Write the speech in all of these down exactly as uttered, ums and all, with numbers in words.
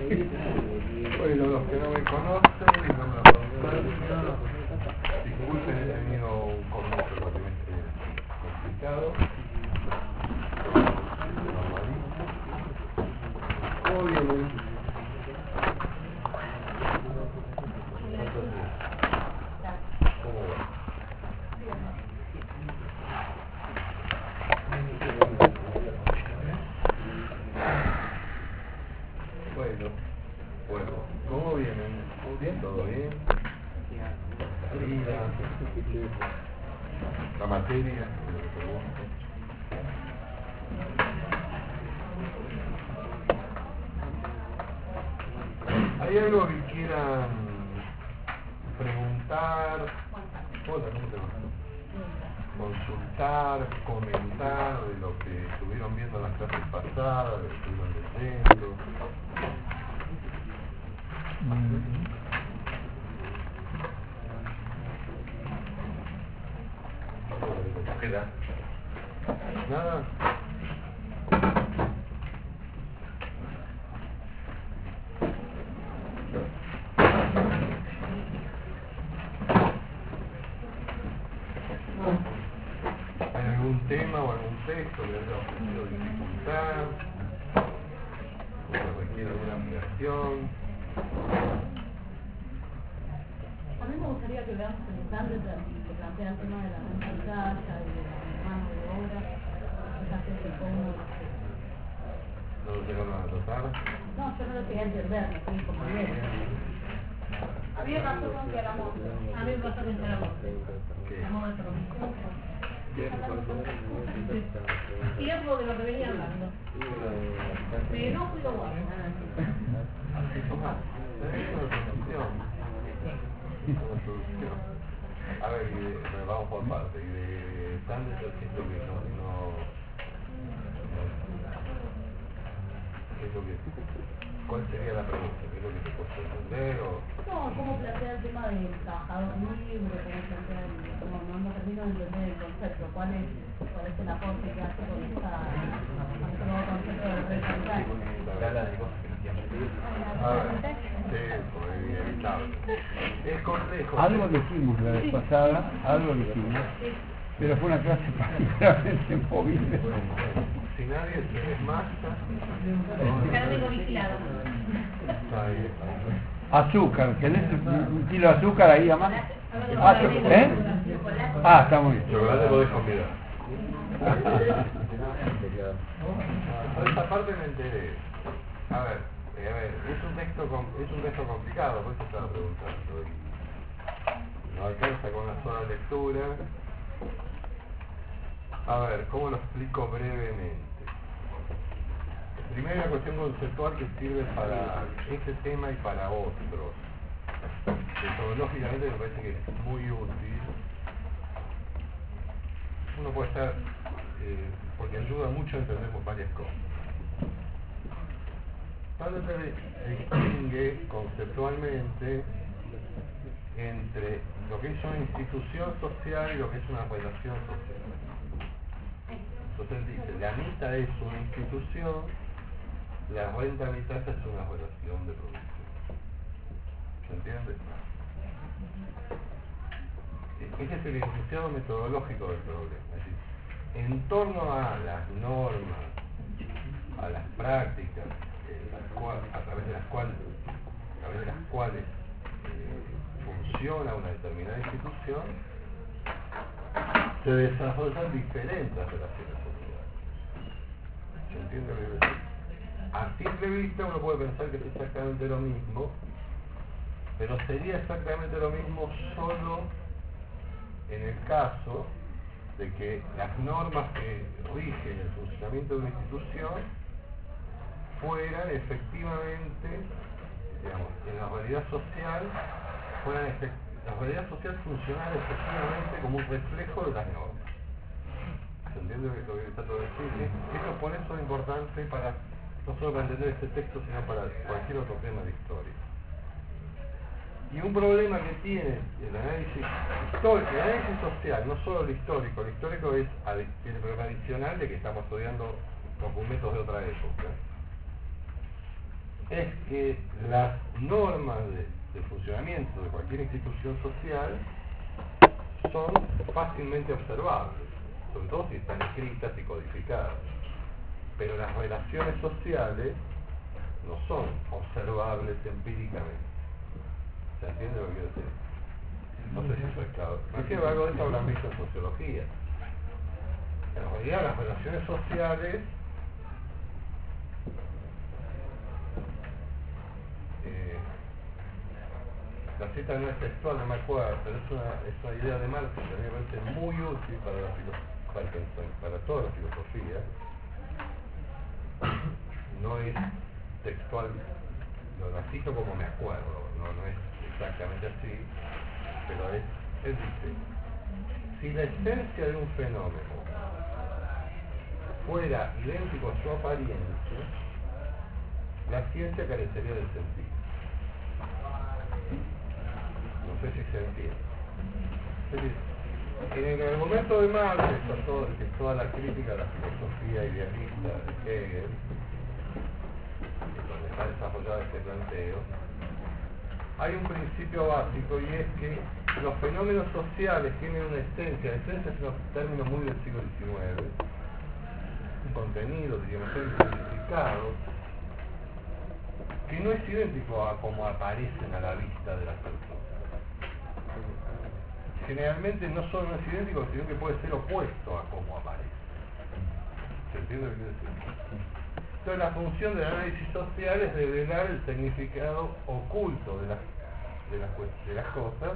Bueno, los que no me conocen y no me conocen, disculpen, he tenido un comienzo realmente complicado. ¿Cómo vienen? ¿Cómo va? Bueno, bueno, ¿cómo vienen? ¿Bien? ¿Todo bien? La vida, la materia, lo que pregunto. ¿Hay algo que quieran preguntar? Hola, ¿cómo te va? Consultar, comentar de lo que estuvieron viendo en las clases pasadas, de lo que estuvieron leyendo. ¿Queda? ¿Nada? ¿Hay algún tema o algún texto que haya ofrecido dificultad? ¿O que requiere alguna ampliación? A mí me gustaría que veamos el plan de que plantea el tema de la renta de casa y de la mano de obra. Esa que se pone... ¿No lo llegaron a tratar? No, yo no lo quería entender, me fui como bien. A mí me pasó con que éramos... A mí me pasó con que éramos... Éramos de provincia. Y es de lo que venía hablando. Sí, no fui lo bueno. Así tomás. Es una solución. Una solución. A ver, y de, bueno, vamos por parte. Y de Sanders yo siento que no, no, ¿qué es lo que, ¿cuál sería la pregunta? ¿Qué es lo que te cuesta entender? O... No, ¿cómo plantea el tema del trabajador libre? ¿Cómo plantea el... No, no, no termino de entender el concepto. ¿Cuál es, cuál es el aporte que hace con esta... con este nuevo concepto de renta de casa? Habla de cosas que no tienen sentido. A ver, sí, pues inevitable. Es complejo. Algo dijimos la vez pasada, algo dijimos, pero fue una clase particularmente movible. Si nadie se desmasa... Académico vigilado. Está ahí, está ahí. Azúcar, ¿tenés un kilo de azúcar ahí a más? Ah, ¿eh? Ah, está muy bien. Chocolate podés convidar. Por esta parte me enteré. A ver, eh, a ver, es un texto com es un texto complicado, por eso estaba preguntando. Y no alcanza con una sola lectura. A ver, ¿cómo lo explico brevemente? Primero, una cuestión conceptual que sirve para este tema y para otros. Metodológicamente me parece que es muy útil. Uno puede estar, eh, porque ayuda mucho a entender varias cosas. Cuando se distingue conceptualmente entre lo que es una institución social y lo que es una relación social. Entonces él dice, la mitad es una institución, la renta mitad es una relación de producción. ¿Se entiende? Ese es el enunciado metodológico del problema. Es decir, en torno a las normas, a las prácticas, eh, las cual, a través de las cuales, a través de las cuales eh, funciona una determinada institución, se desarrollan diferentes relaciones sociales. ¿Se entiende lo que quiero decir? A simple vista uno puede pensar que es exactamente lo mismo, pero sería exactamente lo mismo solo en el caso de que las normas que rigen el funcionamiento de una institución fueran efectivamente, digamos, en la realidad social, fueran la realidad social funcionara efectivamente como un reflejo de las normas. ¿Se entiende lo que trato de decir? Eso, por eso es importante para, no solo para entender este texto, sino para cualquier otro tema de historia. Y un problema que tiene el análisis histórico, el análisis social, no solo el histórico, el histórico es el problema adicional de que estamos estudiando documentos de otra época. es que las normas de, de funcionamiento de cualquier institución social son fácilmente observables, sobre todo si están escritas y codificadas. Pero las relaciones sociales no son observables empíricamente. ¿Se entiende lo que quiero decir? No sé si eso es claro. Sin embargo, de eso hablan visto en sociología. En realidad, las relaciones sociales eh, la cita no es textual, no me acuerdo, pero es una, es una idea de Marx que a mí me parece muy útil para, la para, para toda la filosofía. No es textual, lo, lo cito como me acuerdo, no, no es exactamente así, pero es, él dice, si la esencia de un fenómeno fuera idéntico a su apariencia, la ciencia carecería del sentido. No sé si se entiende. Es decir, en el argumento de Marx, está todo, que toda la crítica de la filosofía idealista de Hegel, donde está desarrollado este planteo, hay un principio básico, y es que los fenómenos sociales tienen una esencia. La esencia es un término muy del siglo diecinueve, un contenido, diríamos, un significado que no es idéntico a cómo aparecen a la vista de las personas. Generalmente no solo no es idéntico, sino que puede ser opuesto a cómo aparece. ¿Se entiende lo que quiero decir? Entonces la función del análisis social es revelar el significado oculto de las, de las, de las cosas.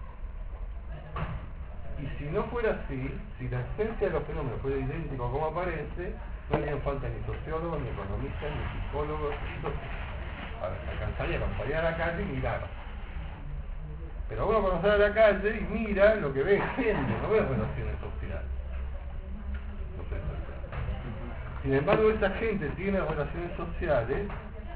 Y si no fuera así, si la esencia de los fenómenos fuera idéntico a cómo aparece, no harían falta ni sociólogos, ni economistas, ni psicólogos, ni sociólogos. Alcanzaría con salir a la calle y mirar. Pero uno cuando sale a la calle y mira, lo que ve es gente, no ve relaciones sociales. No sé, sin embargo, esa gente tiene relaciones sociales,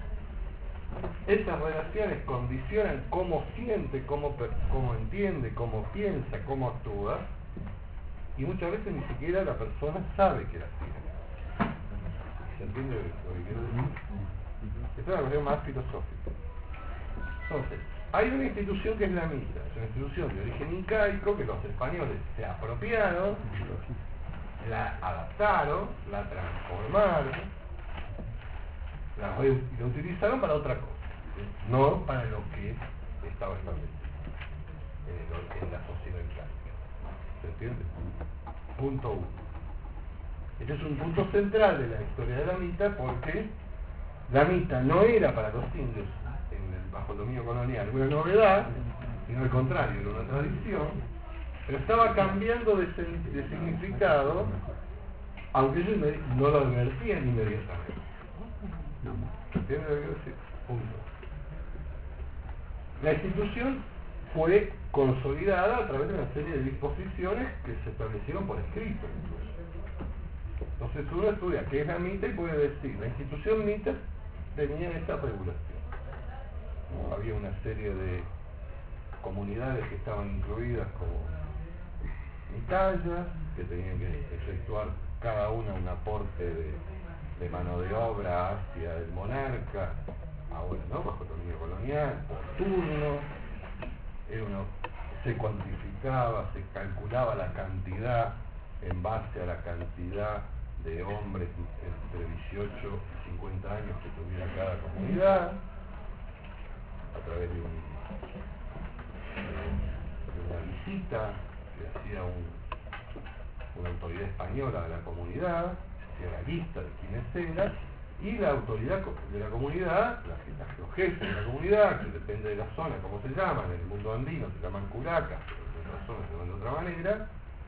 esas relaciones condicionan cómo siente, cómo, cómo entiende, cómo piensa, cómo actúa, y muchas veces ni siquiera la persona sabe que las tiene. ¿Se entiende lo que quiero decir? Esta es una cuestión más filosófica. Entonces, hay una institución que es la mitra, es una institución de origen incaico que los españoles se apropiaron, la adaptaron, la transformaron, la, la utilizaron para otra cosa, ¿sí? No para lo que estaba establecido en, en la sociedad incaica. ¿Se entiende? Punto uno. Este es un punto central de la historia de la mita, porque la mita no era para los indios en el, bajo el dominio colonial una novedad, sino al contrario, era una tradición, pero estaba cambiando de, de significado, aunque ellos no lo advertían inmediatamente. ¿Entiendes lo que quiero decir? Punto. La institución fue consolidada a través de una serie de disposiciones que se establecieron por escrito. Entonces uno estudia qué es la mita y puede decir, la institución mita tenía esta regulación. ¿No? Había una serie de comunidades que estaban incluidas como mitallas, que tenían que efectuar cada una un aporte de, de mano de obra hacia el monarca, ahora no, bajo el dominio colonial, por turno. Era uno, se cuantificaba, se calculaba la cantidad en base a la cantidad de hombres entre dieciocho y cincuenta años que tuviera cada comunidad, a través de, un, de una visita que hacía un, una autoridad española de la comunidad, se hacía la lista de quiénes eran, y la autoridad de la comunidad, la, los jefes de la comunidad, que depende de la zona, cómo se llaman, en el mundo andino se llaman curacas, pero en otras zonas se llaman de otra manera,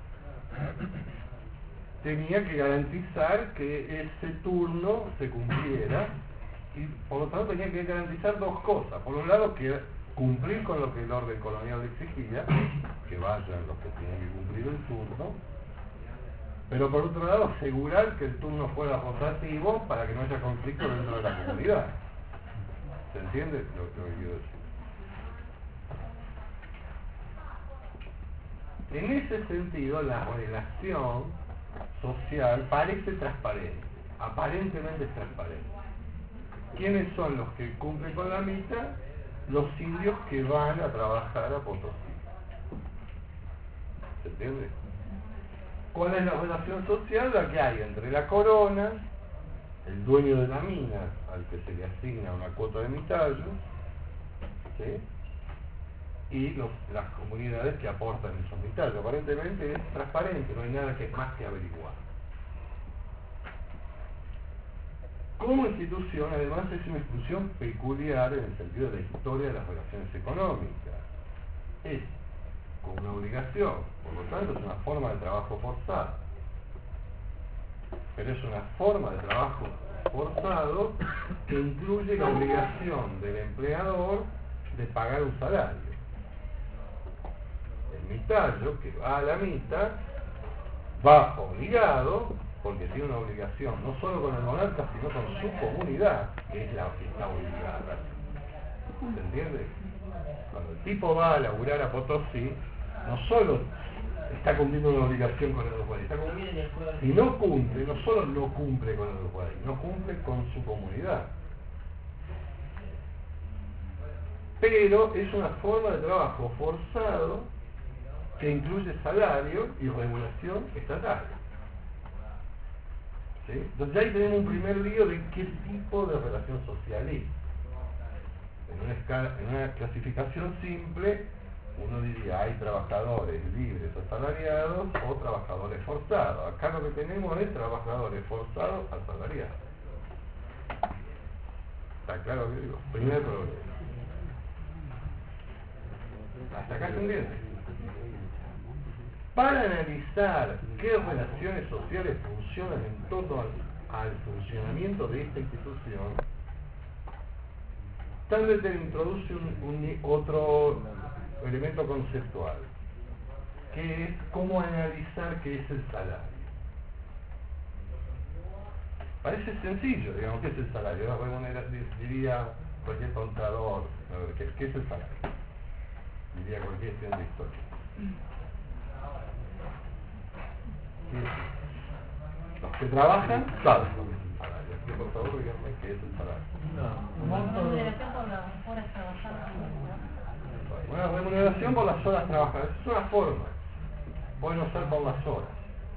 tenía que garantizar que ese turno se cumpliera, y por lo tanto tenía que garantizar dos cosas. Por un lado, que cumplir con lo que el orden colonial exigía, que vayan los que tenían que cumplir el turno, pero por otro lado asegurar que el turno fuera rotativo para que no haya conflicto dentro de la comunidad. ¿Se entiende lo, lo que quiero decir? En ese sentido, la relación social parece transparente, aparentemente es transparente. ¿Quiénes son los que cumplen con la mitad? Los indios que van a trabajar a Potosí. ¿Se entiende? ¿Cuál es la relación social la que hay entre la corona, el dueño de la mina, al que se le asigna una cuota de mitallo, ¿sí? y los, las comunidades que aportan esos mitallos? Aparentemente es transparente, no hay nada que más que averiguar. Como institución, además, es una institución peculiar en el sentido de la historia de las relaciones económicas. Es con una obligación, por lo tanto es una forma de trabajo forzado. Pero es una forma de trabajo forzado que incluye la obligación del empleador de pagar un salario. El mitallo, que va a la mitad, va obligado, porque tiene una obligación no solo con el monarca, sino con su comunidad, que es la que está obligada. ¿Se entiende? Cuando el tipo va a laburar a Potosí, no solo está cumpliendo una obligación con el Uruguay, está cumpliendo, y no cumple, no solo no cumple con el Uruguay, no cumple con su comunidad. Pero es una forma de trabajo forzado que incluye salario y regulación estatal. ¿Sí? Entonces ahí tenemos un primer lío de qué tipo de relación social es. En una, escala, en una clasificación simple, uno diría hay trabajadores libres o asalariados o trabajadores forzados. Acá lo que tenemos es trabajadores forzados asalariados. ¿Está claro lo que digo? Primer problema. ¿Hasta acá se entiende? Para analizar qué relaciones sociales funcionan en torno al, al funcionamiento de esta institución, Standleton introduce un, un, otro elemento conceptual, que es cómo analizar qué es el salario. Parece sencillo, digamos, ¿qué es el salario? La remuneración, diría cualquier contador, ¿qué, ¿qué es el salario? Diría cualquier estudiante de historia. Los que trabajan saben lo que es el salario. Así que por favor díganme qué es el salario. Una remuneración por las horas trabajadas. Una remuneración por las horas trabajadas. Es una forma. Puede no ser por las horas.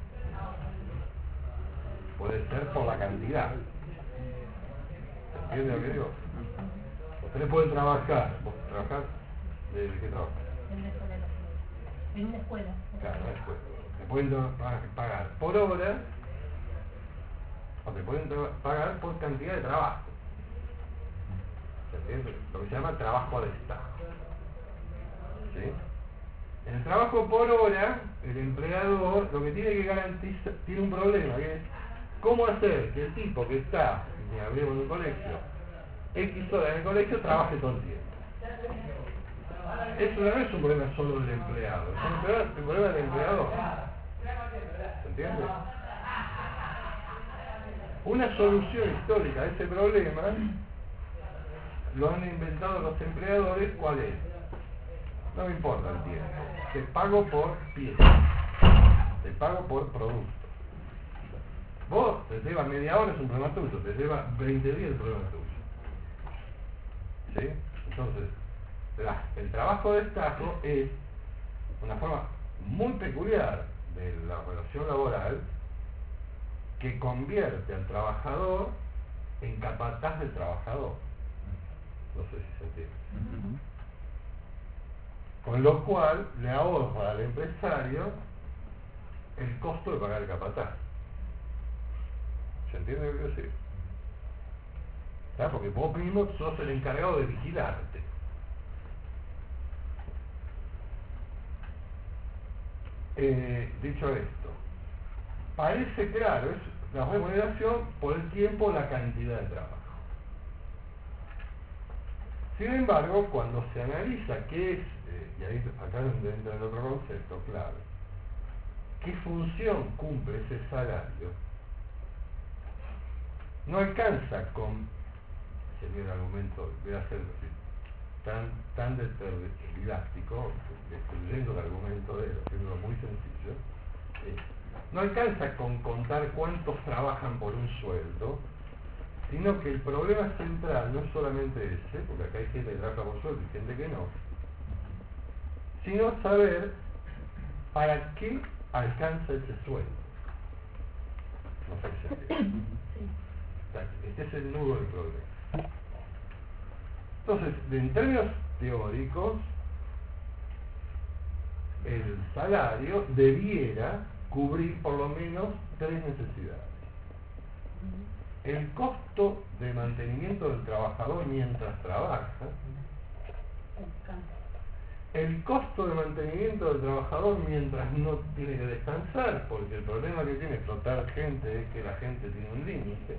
Puede ser por la cantidad. ¿Se entiende lo que digo? Ustedes pueden trabajar. ¿Vos trabajar? ¿De qué trabajan? En una escuela. Claro, en una escuela. Te pueden pagar por hora o te pueden pagar por cantidad de trabajo. ¿Se entiende? Lo que se llama trabajo a destajo. ¿Sí? En el trabajo por hora, el empleador lo que tiene que garantizar, tiene un problema, que es cómo hacer que el tipo que está, ni hablemos en un colegio, X horas en el colegio, trabaje todo el tiempo. Eso no es un problema solo del empleado, es un problema, un problema del empleador. ¿Se entiende? Una solución histórica a ese problema lo han inventado los empleadores. ¿Cuál es? No me importa el tiempo. Te pago por pieza. Te pago por producto. Vos te lleva media hora, es un problema tuyo. Te lleva veinte días, el problema tuyo. ¿Sí? Entonces, la, el trabajo de destajo es una forma muy peculiar de la relación laboral que convierte al trabajador en capataz del trabajador. No sé si se entiende. Uh-huh. Con lo cual le ahorra al empresario el costo de pagar el capataz. ¿Se entiende lo que quiero decir? ¿Está? Porque vos mismo sos el encargado de vigilarte. Eh, dicho esto, parece claro, es la remuneración por el tiempo, la cantidad de trabajo. Sin embargo, cuando se analiza qué es, eh, y ahí acá entra el otro concepto, claro, qué función cumple ese salario, no alcanza con, sería el argumento, voy a hacer tan, tan didáctico, destruyendo el argumento de él, haciéndolo muy sencillo, eh, no alcanza con contar cuántos trabajan por un sueldo, sino que el problema central no es solamente ese, porque acá hay gente que trabaja por sueldo y gente que no, sino saber para qué alcanza ese sueldo. No sé si se entiende. Este es el nudo del problema. Entonces, en términos teóricos, el salario debiera cubrir por lo menos tres necesidades. El costo de mantenimiento del trabajador mientras trabaja, el costo de mantenimiento del trabajador mientras no tiene que descansar, porque el problema que tiene explotar gente es que la gente tiene un límite,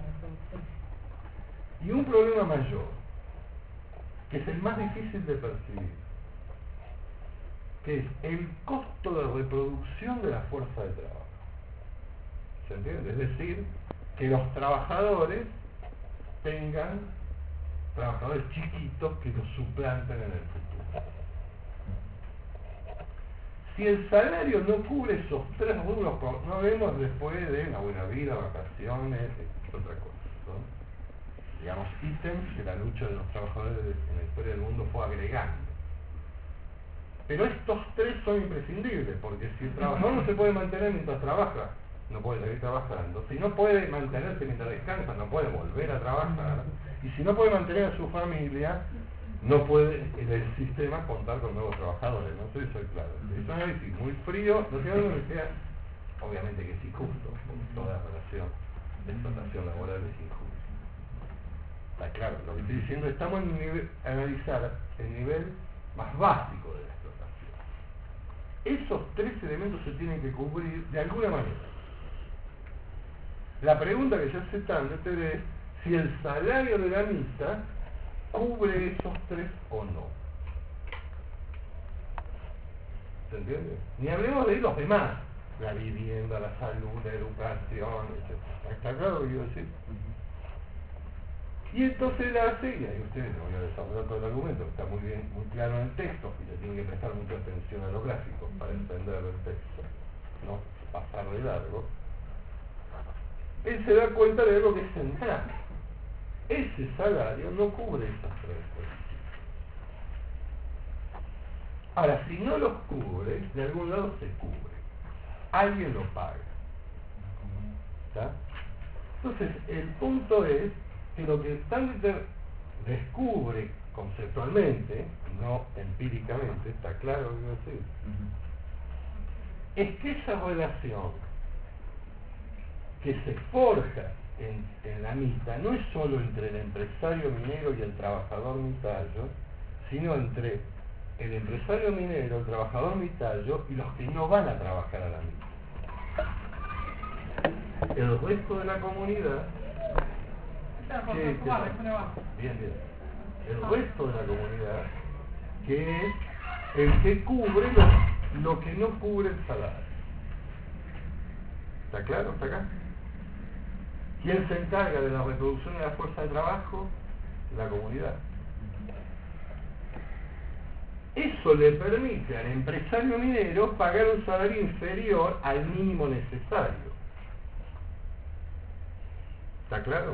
y un problema mayor, que es el más difícil de percibir, que es el costo de reproducción de la fuerza de trabajo. ¿Se entiende? Es decir, que los trabajadores tengan trabajadores chiquitos que los suplanten en el futuro. Si el salario no cubre esos tres rubros, no vemos después de una buena vida, vacaciones, otra cosa, ¿no? Digamos, ítems que la lucha de los trabajadores en la historia del mundo fue agregando. Pero estos tres son imprescindibles, porque si el trabajador no se puede mantener mientras trabaja, no puede seguir trabajando. Si no puede mantenerse mientras descansa, no puede volver a trabajar. Y si no puede mantener a su familia, no puede el sistema contar con nuevos trabajadores. No sé si soy claro. Es un análisis muy frío, no sé dónde sea, obviamente que es injusto, porque toda relación de explotación laboral es injusta. Está claro, lo que estoy diciendo, estamos en nivel, analizar el nivel más básico de la explotación. Esos tres elementos se tienen que cubrir de alguna manera. La pregunta que se hace Tanner es si el salario de la mitad cubre esos tres o no. ¿Se entiende? Ni hablemos de los demás, la vivienda, la salud, la educación, etcétera. ¿Está claro lo que quiero decir? Y entonces él hace, y ahí ustedes no voy a desarrollar todo el argumento, está muy bien, muy claro en el texto, y le tienen que prestar mucha atención a los gráficos para entender el texto, no pasar de largo. Él se da cuenta de algo que es central. Ese salario no cubre esas tres cosas. Ahora, si no los cubre, de algún lado se cubre. Alguien lo paga. ¿Está? Entonces, el punto es que lo que Standard descubre conceptualmente, no empíricamente, está claro lo que quiero decir, es que esa relación que se forja en, en la mitad no es solo entre el empresario minero y el trabajador mitallo, sino entre el empresario minero, el trabajador mitallo y los que no van a trabajar a la mitad. El resto de la comunidad, que, que, bien, bien, el resto de la comunidad, que es el que cubre lo, lo que no cubre el salario. ¿Está claro? ¿Está acá? ¿Quién se encarga de la reproducción de la fuerza de trabajo? La comunidad. Eso le permite al empresario minero pagar un salario inferior al mínimo necesario. ¿Está claro?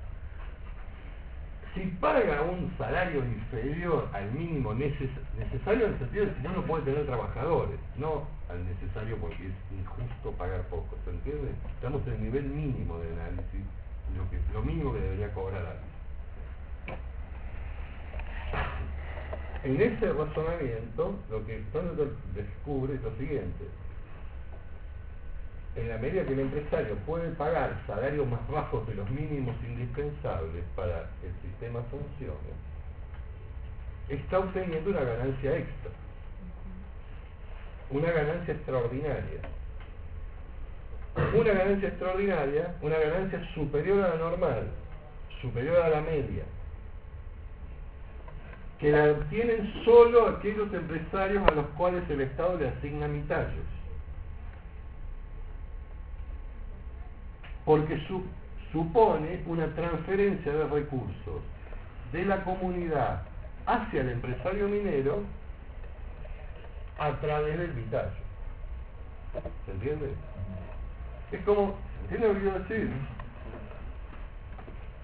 Si paga un salario inferior al mínimo neces necesario, en el sentido de que no, no puede tener trabajadores, no al necesario porque es injusto pagar poco, ¿se entiende? Estamos en el nivel mínimo de análisis, lo, que, lo mínimo que debería cobrar alguien. En ese razonamiento, lo que Standard descubre es lo siguiente: en la medida que el empresario puede pagar salarios más bajos de los mínimos indispensables para que el sistema funcione, está obteniendo una ganancia extra, una ganancia extraordinaria. Una ganancia extraordinaria, una ganancia superior a la normal, superior a la media, que la obtienen solo aquellos empresarios a los cuales el Estado le asigna mitallos. Porque su, supone una transferencia de recursos de la comunidad hacia el empresario minero a través del mitallo. ¿Se entiende? Es como, ¿entiende lo que quiero decir?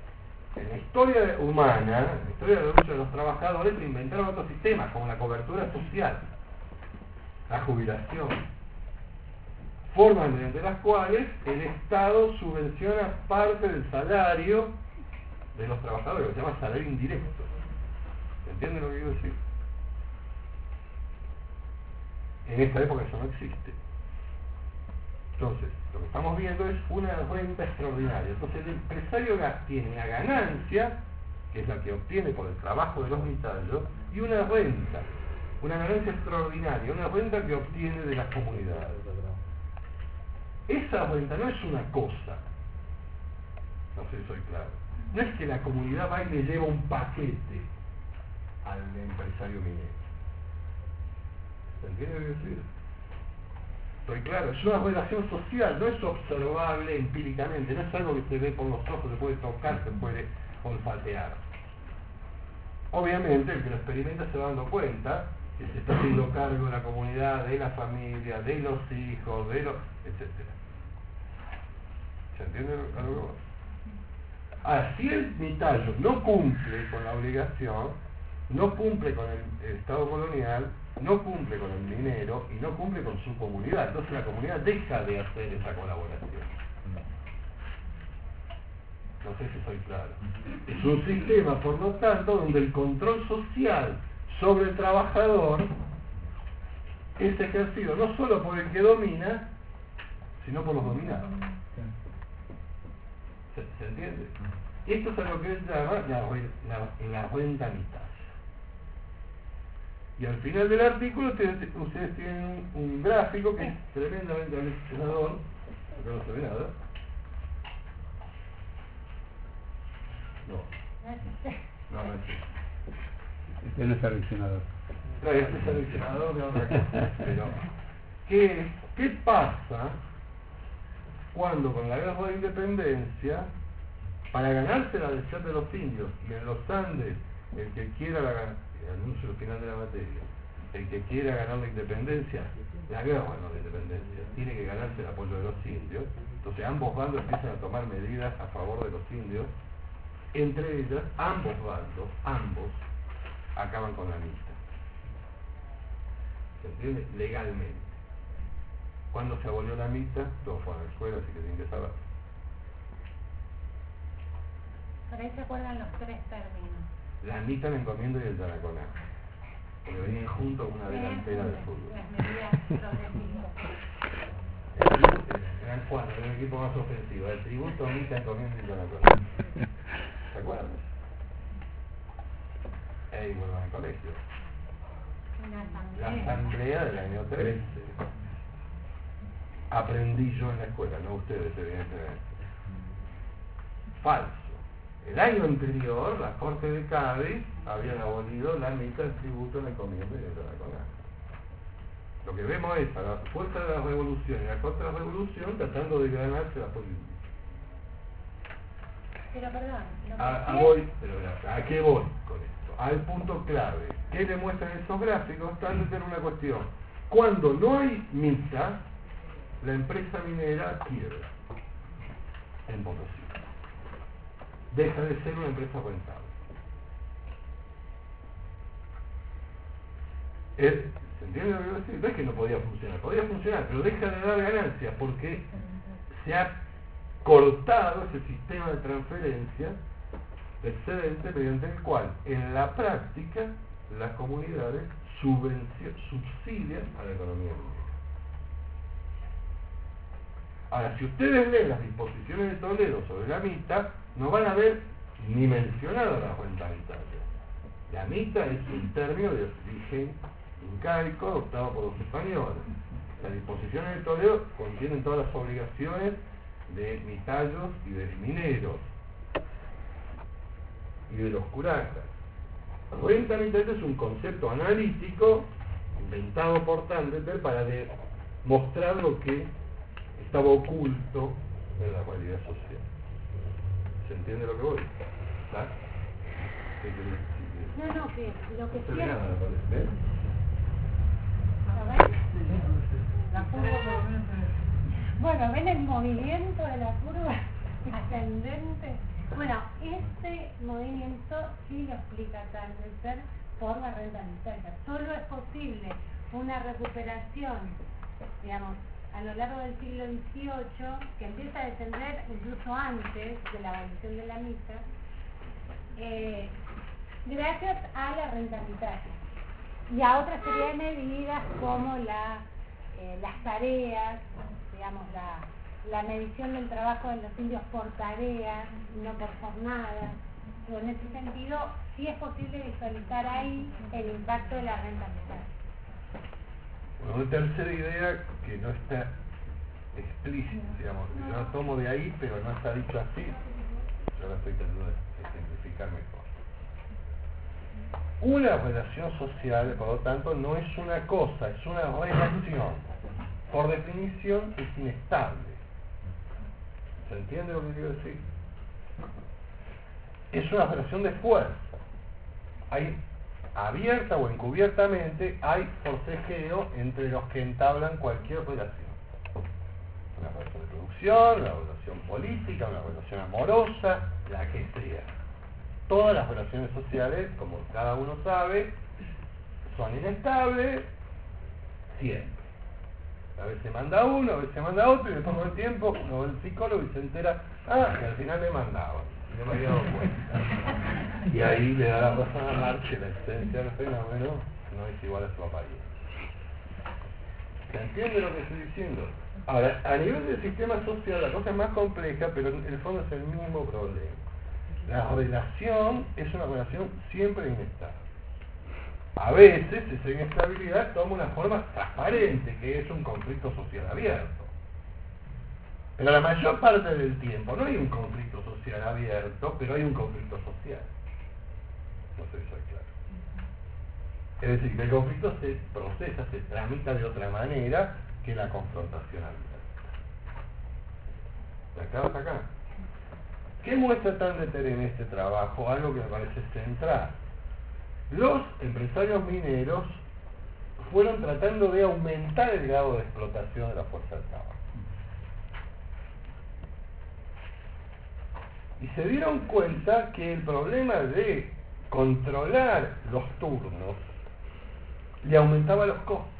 En la historia humana, en la historia de la lucha de los trabajadores, se inventaron otros sistemas, como la cobertura social, la jubilación, formas mediante las cuales el Estado subvenciona parte del salario de los trabajadores, lo que se llama salario indirecto. ¿Se entiende lo que quiero decir? En esta época eso no existe. Entonces, lo que estamos viendo es una renta extraordinaria. Entonces el empresario tiene una ganancia, que es la que obtiene por el trabajo de los mitallos, y una renta, una ganancia extraordinaria, una renta que obtiene de las comunidades. Esa renta no es una cosa, no sé si soy claro, no es que la comunidad va y le lleva un paquete al empresario minero. ¿Se entiende lo que quiero decir? Estoy claro, es una relación social, no es observable empíricamente, no es algo que se ve por los ojos, se puede tocar, se puede olfatear. Obviamente el que lo experimenta se va dando cuenta que se está haciendo cargo de la comunidad, de la familia, de los hijos, de los... etcétera. ¿Se entiende a lo que voy? Ahora, si el mitallo no cumple con la obligación, no cumple con el, el Estado colonial, no cumple con el minero y no cumple con su comunidad, entonces la comunidad deja de hacer esa colaboración. No sé si soy claro. Es un sistema, por lo tanto, donde el control social sobre el trabajador es ejercido no solo por el que domina, sino por los dominados. ¿Se, ¿se entiende? Esto es a lo que él llama la, la, la renta mitad. Y al final del artículo ustedes, ustedes tienen un, un gráfico que es tremendamente aleccionador, porque no se ve nada. No, no, no existe. Este no es seleccionador. Claro, este es seleccionador de otra cosa. Pero, ¿qué, ¿qué pasa cuando con la guerra de independencia, para ganarse la deseo de los indios, y en los Andes, el que quiera la el anuncio final de la materia, el que quiera ganar la independencia, la guerra no la independencia, tiene que ganarse el apoyo de los indios, entonces ambos bandos empiezan a tomar medidas a favor de los indios, entre ellas, ambos bandos, ambos, acaban con la amistad. ¿Se entiende? Legalmente. Cuando se abolió la amistad, todos fueron a la escuela, así que tienen que saber. Por ahí se acuerdan los tres términos. La amistad, la encomienda y el yaraconá. Porque venían juntos con una delantera de fútbol. Las medidas progresivas. El tributo, eran cuatro, era el equipo más ofensivo. El tributo, amistad, encomienda y yaraconá. ¿Se acuerdan? Ahí vuelvan al colegio. Una La asamblea. asamblea del año trece. Aprendí yo en la escuela, no ustedes, evidentemente. Falso. El año anterior, la Corte de Cádiz habían abolido la mitad del tributo en la encomienda y el yaraconá. Lo que vemos es a la fuerza de la revolución y la contrarrevolución tratando de ganarse la política. Pero perdón, lo que A, a, sí voy, pero, ¿a qué voy con esto? Al punto clave. ¿Qué demuestran esos gráficos? Tal vez en una cuestión. Cuando no hay mitad, la empresa minera quiebra en Potosí. Deja de ser una empresa rentable. Es, ¿se entiende lo que quiero decir? No es que no podía funcionar, podía funcionar, pero deja de dar ganancias porque se ha cortado ese sistema de transferencia excedente mediante el cual en la práctica las comunidades subsidian a la economía minera. Ahora, si ustedes leen las disposiciones de Toledo sobre la mitad, no van a ver ni mencionada la renta mitalla. La mitad es un término de origen incaico adoptado por los españoles. Las disposiciones de Toledo contienen todas las obligaciones de mitallos y de mineros y de los curacas. Renta mitalla es un concepto analítico inventado por Tandler para mostrar lo que estaba oculto en la realidad social. ¿Se entiende lo que voy? ¿Está? ¿Qué querés decir? No, no, que lo que No se sí ve es... nada, parece. ¿Ves? A ver. La curva. Bueno, ¿ven el movimiento de la curva ascendente? Bueno, este movimiento sí lo explica Caldeser por la renta miseria. Solo es posible una recuperación, digamos, a lo largo del siglo dieciocho, que empieza a descender incluso antes de la abolición de la misa, eh, gracias a la renta miseria y a otra serie de medidas como la, eh, las tareas, digamos, la, la medición del trabajo de los indios por tareas, no por jornadas. En ese sentido, sí es posible visualizar ahí el impacto de la renta miseria. Bueno, una tercera idea que no está explícita, digamos, yo la tomo de ahí, pero no está dicho así, yo la estoy tratando de simplificar mejor. Una relación social, por lo tanto, no es una cosa, es una relación. Por definición es inestable. ¿Se entiende lo que quiero decir? Es una relación de fuerza. Hay, abierta o encubiertamente, hay forcejeo entre los que entablan cualquier relación. Una relación de producción, una relación política, una relación amorosa, la que sea. Todas las relaciones sociales, como cada uno sabe, son inestables siempre. A veces se manda uno, a veces se manda otro, y después con el tiempo uno va al psicólogo y se entera, ah, que al final me mandaba, y no me había dado cuenta. Y ahí le da la razón a Marx que la existencia del fenómeno no es igual a su apariencia. ¿Se entiende lo que estoy diciendo? Ahora, a nivel del sistema social la cosa es más compleja, pero en el fondo es el mismo problema. La relación es una relación siempre inestable. A veces esa inestabilidad toma una forma transparente, que es un conflicto social abierto. Pero la mayor parte del tiempo no hay un conflicto social abierto, pero hay un conflicto social. No sé si soy claro. Es decir, que el conflicto se procesa, se tramita de otra manera que la confrontación abierta. ¿De acá hasta acá? ¿Qué muestra Tandeter en este trabajo? Algo que me parece central. Los empresarios mineros fueron tratando de aumentar el grado de explotación de la fuerza de trabajo. Y se dieron cuenta que el problema de controlar los turnos le aumentaba los costos.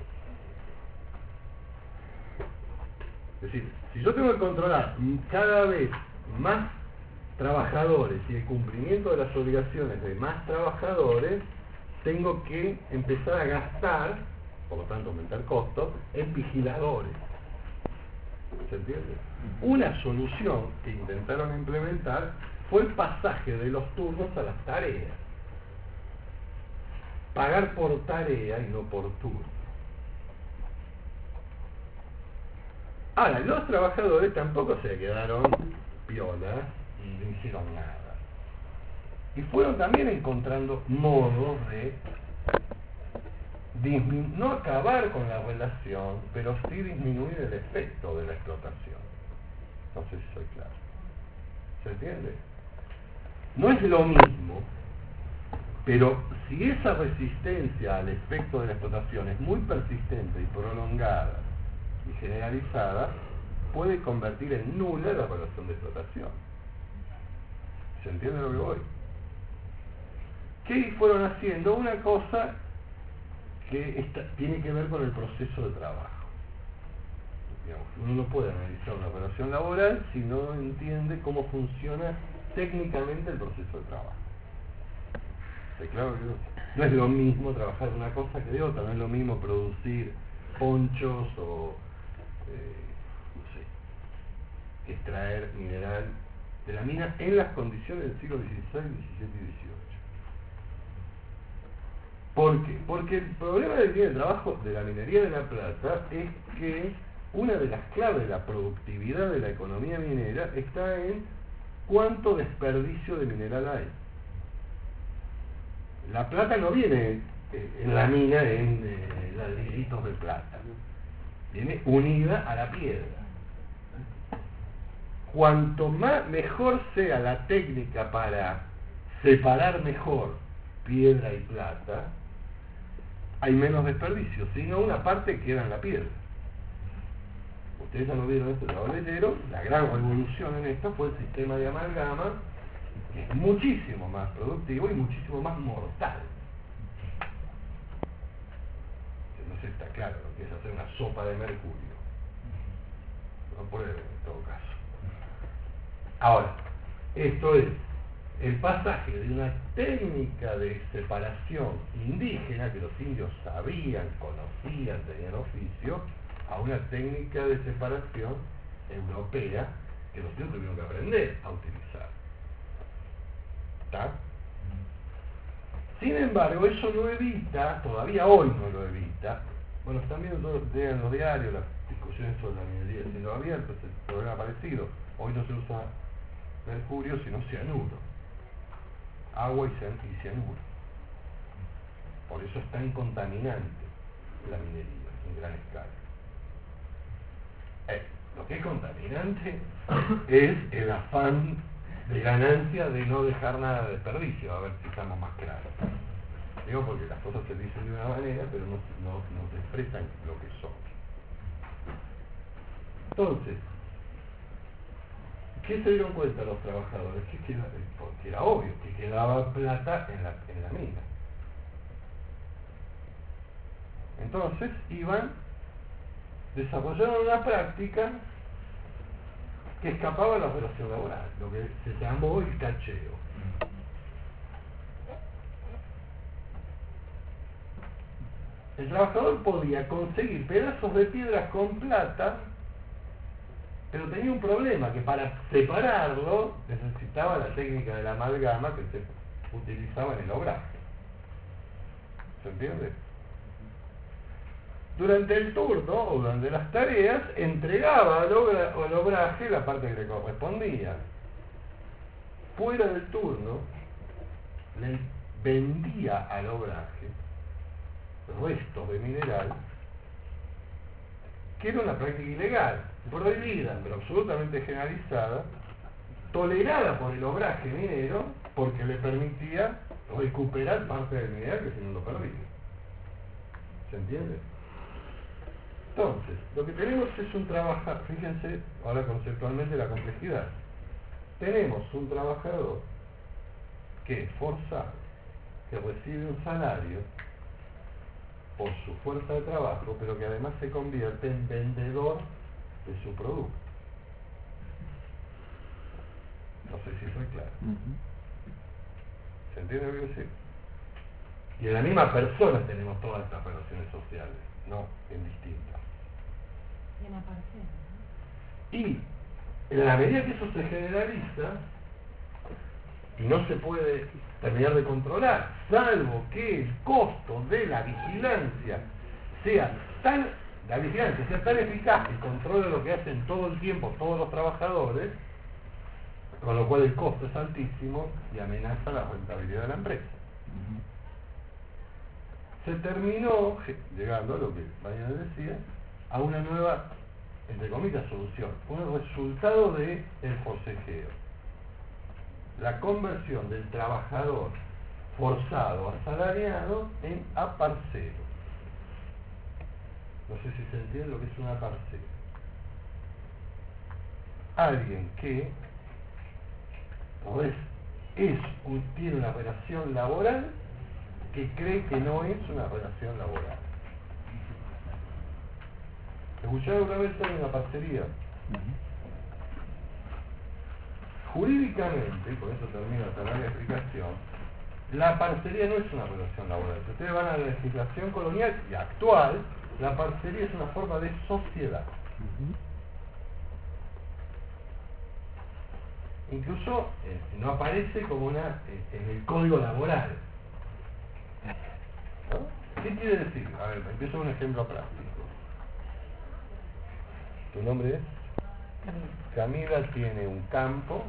Es decir, si yo tengo que controlar cada vez más trabajadores y el cumplimiento de las obligaciones de más trabajadores, tengo que empezar a gastar, por lo tanto aumentar costos, en vigiladores. ¿Se entiende? Una solución que intentaron implementar fue el pasaje de los turnos a las tareas. Pagar por tarea y no por turno. Ahora, los trabajadores tampoco se quedaron piolas y no hicieron nada. Y fueron también encontrando modos de disminu- no acabar con la relación, pero sí disminuir el efecto de la explotación. No sé si soy claro. ¿Se entiende? No es lo mismo, pero si esa resistencia al efecto de la explotación es muy persistente y prolongada y generalizada, puede convertir en nula la relación de explotación. ¿Se entiende lo que voy? ¿Qué fueron haciendo? Una cosa que está, tiene que ver con el proceso de trabajo. Digamos, uno no puede analizar una relación laboral si no entiende cómo funciona técnicamente el proceso de trabajo. ¿Está claro? No es lo mismo trabajar de una cosa que de otra, no es lo mismo producir ponchos o eh, no sé, extraer mineral de la mina en las condiciones del siglo dieciséis, diecisiete y dieciocho. ¿Por qué? Porque el problema del día del trabajo de la minería de La Plata es que una de las claves de la productividad de la economía minera está en cuánto desperdicio de mineral hay. La plata no viene eh, en la mina en eh, ladrillitos de plata, viene unida a la piedra. Cuanto más mejor sea la técnica para separar mejor piedra y plata, hay menos desperdicio, sino una parte queda en la piedra. Ustedes ya no vieron esto, ya lo leyeron. La gran revolución en esto fue el sistema de amalgama es muchísimo más productivo y muchísimo más mortal. No sé, está claro, lo que es hacer una sopa de mercurio. No prueben en todo caso. Ahora, esto es el pasaje de una técnica de separación indígena que los indios sabían, conocían, tenían oficio, a una técnica de separación europea que los indios tuvieron que aprender a utilizar. ¿Está? Sin embargo, eso no evita, todavía hoy no lo evita, bueno, también en los diarios, las discusiones sobre la minería de cielo abierto, es el problema parecido. Hoy no se usa mercurio, sino cianuro. Agua y, cian y cianuro. Por eso es tan contaminante la minería en gran escala. Eh, lo que es contaminante es el afán de ganancia de no dejar nada de desperdicio, a ver si estamos más claros. Digo porque las cosas se dicen de una manera, pero no, no, no se expresan lo que son. Entonces, ¿qué se dieron cuenta los trabajadores? Que, queda, porque era obvio que quedaba plata en la, en la mina. Entonces iban, desarrollaron una práctica que escapaba de la operación laboral, lo que se llamó el cacheo. El trabajador podía conseguir pedazos de piedras con plata, pero tenía un problema, que para separarlo necesitaba la técnica de la amalgama que se utilizaba en el obraje. ¿Se entiende? Durante el turno o durante las tareas entregaba al, obra, al obraje la parte que le correspondía. Fuera del turno le vendía al obraje restos de mineral, que era una práctica ilegal, prohibida, pero absolutamente generalizada, tolerada por el obraje minero, porque le permitía recuperar parte del mineral que si no lo perdía. ¿Se entiende? Entonces, lo que tenemos es un trabajador, fíjense ahora conceptualmente la complejidad. Tenemos un trabajador que es forzado, que recibe un salario por su fuerza de trabajo, pero que además se convierte en vendedor de su producto. No sé si soy claro. Uh-huh. ¿Se entiende lo que quiero decir? Y en la misma persona tenemos todas estas relaciones sociales, no en distintas. Y en la parcela, ¿no? Y en la medida que eso se generaliza, y no se puede terminar de controlar, salvo que el costo de la vigilancia sea tan, la vigilancia sea tan eficaz y controle lo que hacen todo el tiempo todos los trabajadores, con lo cual el costo es altísimo y amenaza la rentabilidad de la empresa. Uh-huh. Se terminó, llegando a lo que Mañana decía, a una nueva, entre comillas, solución, un resultado del forcejeo. La conversión del trabajador forzado, asalariado, en aparcero. No sé si se entiende lo que es un aparcero. Alguien que es, es un, tiene una relación laboral que cree que no es una relación laboral. ¿Escucharon una vez en la parcería? Uh-huh. Jurídicamente, y con eso termino esta larga explicación, la parcería no es una relación laboral. Si ustedes van a la legislación colonial y actual, la parcería es una forma de sociedad. Uh-huh. Incluso eh, no aparece como una eh, en el código laboral. ¿No? ¿Qué quiere decir? A ver, empiezo con un ejemplo práctico. ¿Tu nombre es? Camila tiene un campo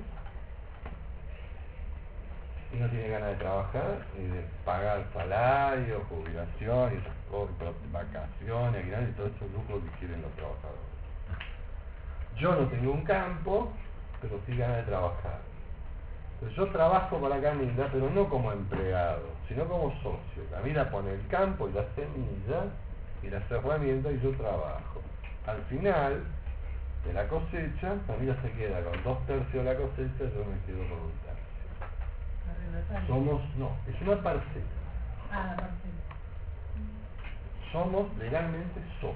y no tiene ganas de trabajar ni de pagar salario, jubilación, y esas cosas, vacaciones, y todos esos lujos que quieren los trabajadores. Yo no tengo un campo, pero sí ganas de trabajar. Entonces yo trabajo para Camila, pero no como empleado, sino como socio. Camila pone el campo y la semilla y las herramientas y yo trabajo. Al final de la cosecha, Camila se queda con dos tercios de la cosecha, yo me quedo con un tercio. adversario. Somos, no, es una parcela. Ah, la parcela. Somos legalmente socios.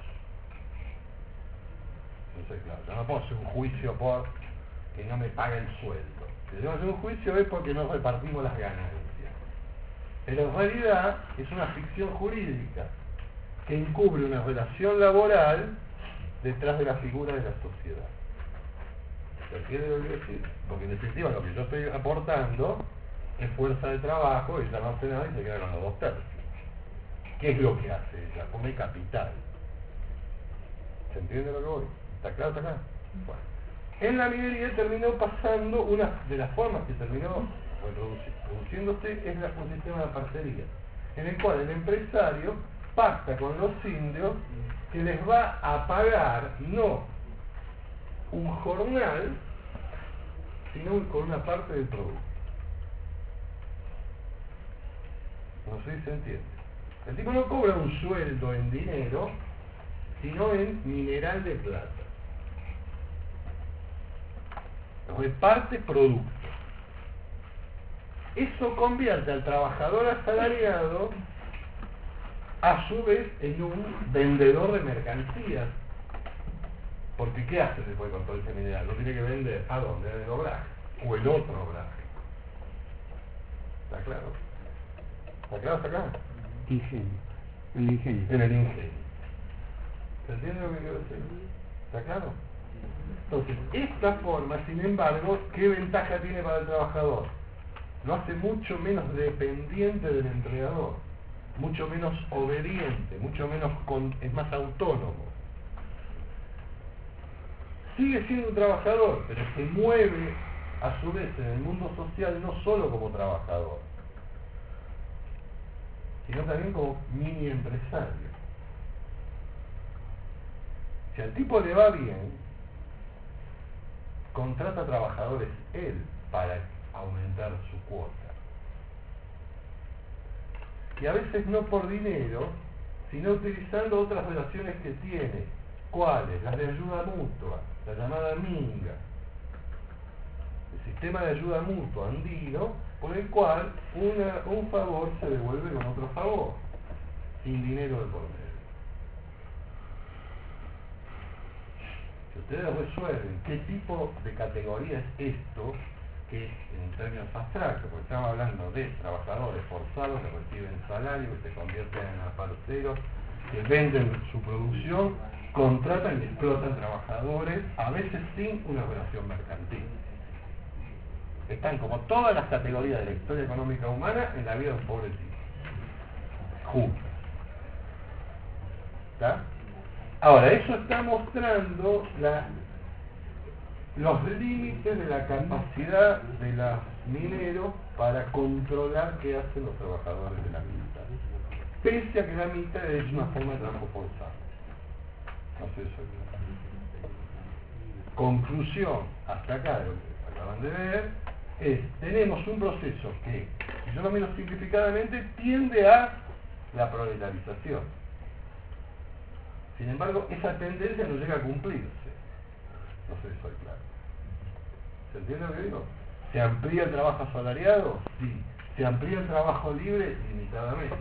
Entonces, claro, yo no puedo hacer un juicio por que no me paga el sueldo. Si yo hacer un juicio es porque no repartimos las ganancias. Pero en realidad es una ficción jurídica que encubre una relación laboral detrás de la figura de la sociedad. ¿Se entiende lo que quiero decir? Porque en definitiva lo que yo estoy aportando es fuerza de trabajo, ella no hace nada y se queda con los dos tercios. ¿Qué es lo que hace ella? Pone capital. ¿Se entiende lo que voy? ¿Está claro? ¿Está claro? Bueno. En la minería terminó pasando, una de las formas que terminó produciéndose es la, un sistema de parcería, en el cual el empresario pacta con los indios que les va a pagar no un jornal, sino con una parte del producto. No sé si se entiende. El tipo no cobra un sueldo en dinero, sino en mineral de plata. Reparte producto. Eso convierte al trabajador asalariado a su vez en un vendedor de mercancías. Porque ¿qué hace después con todo ese mineral? Lo tiene que vender ¿a dónde? En el oblaje o el otro oblaje. ¿Está claro? ¿Está claro? ¿Está claro? Ingenio. El ingenio. En el ingenio. ¿Se entiende lo que quiero decir? ¿Está claro? Entonces, esta forma, sin embargo, ¿qué ventaja tiene para el trabajador? Lo hace mucho menos dependiente del empleador, mucho menos obediente, mucho menos con, es más autónomo. Sigue siendo un trabajador, pero se mueve a su vez en el mundo social no solo como trabajador, sino también como mini empresario. Si al tipo le va bien, contrata trabajadores él para aumentar su cuota. Y a veces no por dinero, sino utilizando otras relaciones que tiene. ¿Cuáles? Las de ayuda mutua, la llamada minga. El sistema de ayuda mutua andino, por el cual una, un favor se devuelve con otro favor, sin dinero de por medio. Si ustedes resuelven qué tipo de categoría es esto, que en términos abstractos, porque estamos hablando de trabajadores forzados que reciben salario, que se convierten en aparceros, que venden su producción, contratan y explotan trabajadores, a veces sin una relación mercantil. Están como todas las categorías de la historia económica humana en la vida de un pobre tipo. Juntas. ¿Está? Ahora, eso está mostrando la, los límites de la capacidad de los mineros para controlar qué hacen los trabajadores de la mitad. Pese a que la mitad es una forma de trabajo forzado. No sé eso. Conclusión, hasta acá de lo que acaban de ver, es, tenemos un proceso que, si yo lo miro simplificadamente, tiende a la proletarización. Sin embargo, esa tendencia no llega a cumplirse. No sé si soy claro. ¿Se entiende lo que digo? ¿Se amplía el trabajo asalariado? Sí. ¿Se amplía el trabajo libre? Limitadamente.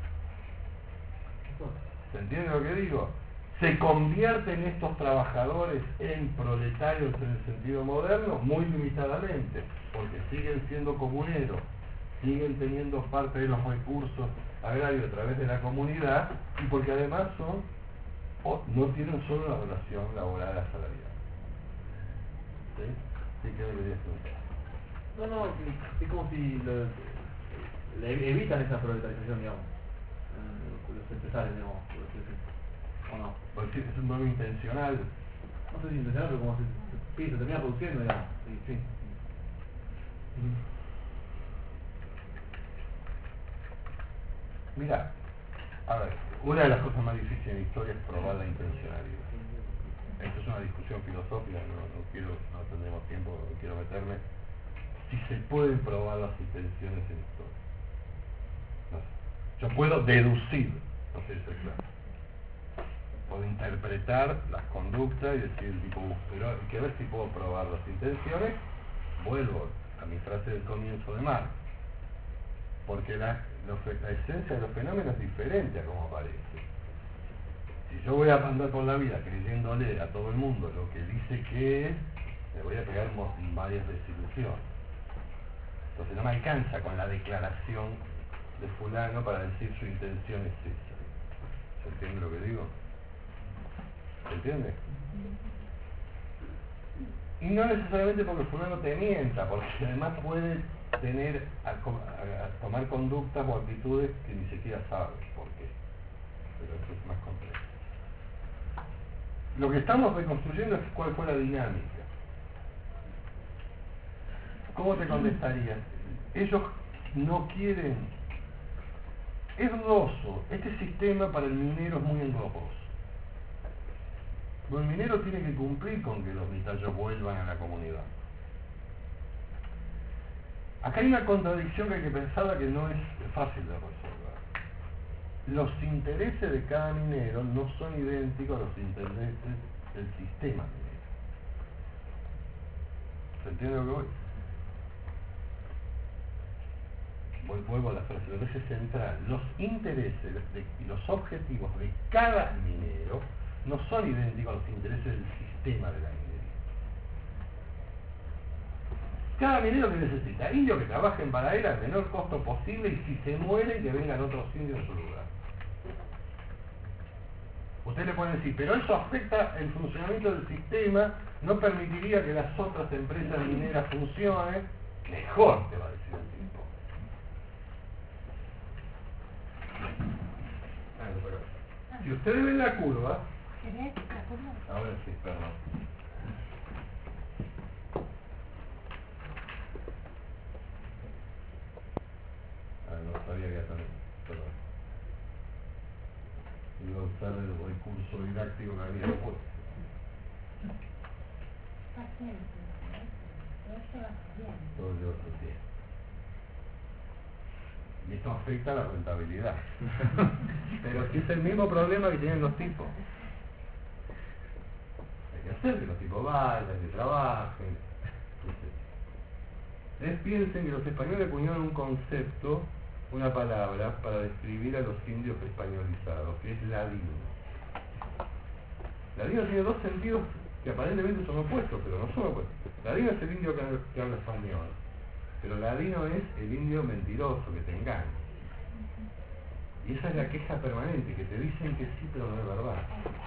¿Se entiende lo que digo? ¿Se convierten estos trabajadores en proletarios en el sentido moderno? Muy limitadamente, porque siguen siendo comuneros, siguen teniendo parte de los recursos agrarios a través de la comunidad, y porque además son o no tienen solo una relación laboral asalariada. ¿Sí? Sí, que debería ser. No, no, es como si lo, le evitan esa proletarización, digamos, los empresarios, digamos, por así decirlo. ¿O no? Pues sí, es un modo intencional. No sé si intencional, pero como se, se, se termina produciendo, digamos. Sí, sí. Mira, a ver, una de las cosas más difíciles en la historia es probar la intencionalidad. Esto es una discusión filosófica, no, no quiero, no tendremos tiempo, no quiero meterme. Si se pueden probar las intenciones en la historia. No sé. Yo puedo deducir, no sé si es claro. Puedo interpretar las conductas y decir, tipo, pero hay que ver si puedo probar las intenciones. Vuelvo a mi frase del comienzo de Marx. porque la, lo fe- la esencia de los fenómenos es diferente a como aparece. Si yo voy a andar por la vida creyéndole a todo el mundo lo que dice que es, me voy a pegar mo- varias desilusiones. Entonces no me alcanza con la declaración de fulano para decir su intención es esa. ¿Se entiende lo que digo? ¿Se entiende? Y no necesariamente porque fulano te mienta, porque además puede tener a, co- a- a tomar conductas o actitudes que ni siquiera sabes por qué. Pero eso es más complejo. Lo que estamos reconstruyendo es cuál fue la dinámica. ¿Cómo te contestarían? Ellos no quieren... Es dudoso. Este sistema para el minero es muy engorroso. Pero el minero tiene que cumplir con que los mitayos vuelvan a la comunidad. Acá hay una contradicción que hay que pensarla que no es fácil de resolver. Los intereses de cada minero no son idénticos a los intereses del sistema minero. ¿Se entiende lo que voy? Voy, vuelvo a la frase, lo que es central. Los intereses de, y los objetivos de cada minero no son idénticos a los intereses del sistema de la minería. Cada minero que necesita, indios que trabajen para él al menor costo posible y si se mueren que vengan otros indios en su lugar. Ustedes le pueden decir, pero eso afecta el funcionamiento del sistema, no permitiría que las otras empresas mineras funcionen. Mejor, te va a decir el tipo. Si ustedes ven la curva, ¿Querés la curva? ahora sí, perdón. Ah, no sabía que era tan... Perdón. Iba a usar el recurso didáctico que había puesto. Paciencia, ¿eh? Todo lleva su tiempo. Todo lleva su tiempo. Y esto afecta a la rentabilidad. Pero si es el mismo problema que tienen los tipos. Hay que hacer que los tipos vayan, que trabajen. Ustedes piensen que los españoles acuñaron un concepto, una palabra, para describir a los indios españolizados, que es ladino. Ladino tiene dos sentidos que aparentemente son opuestos, pero no son opuestos. Ladino es el indio que, que habla español, pero ladino es el indio mentiroso, que te engaña. Y esa es la queja permanente, que te dicen que sí, pero no es verdad.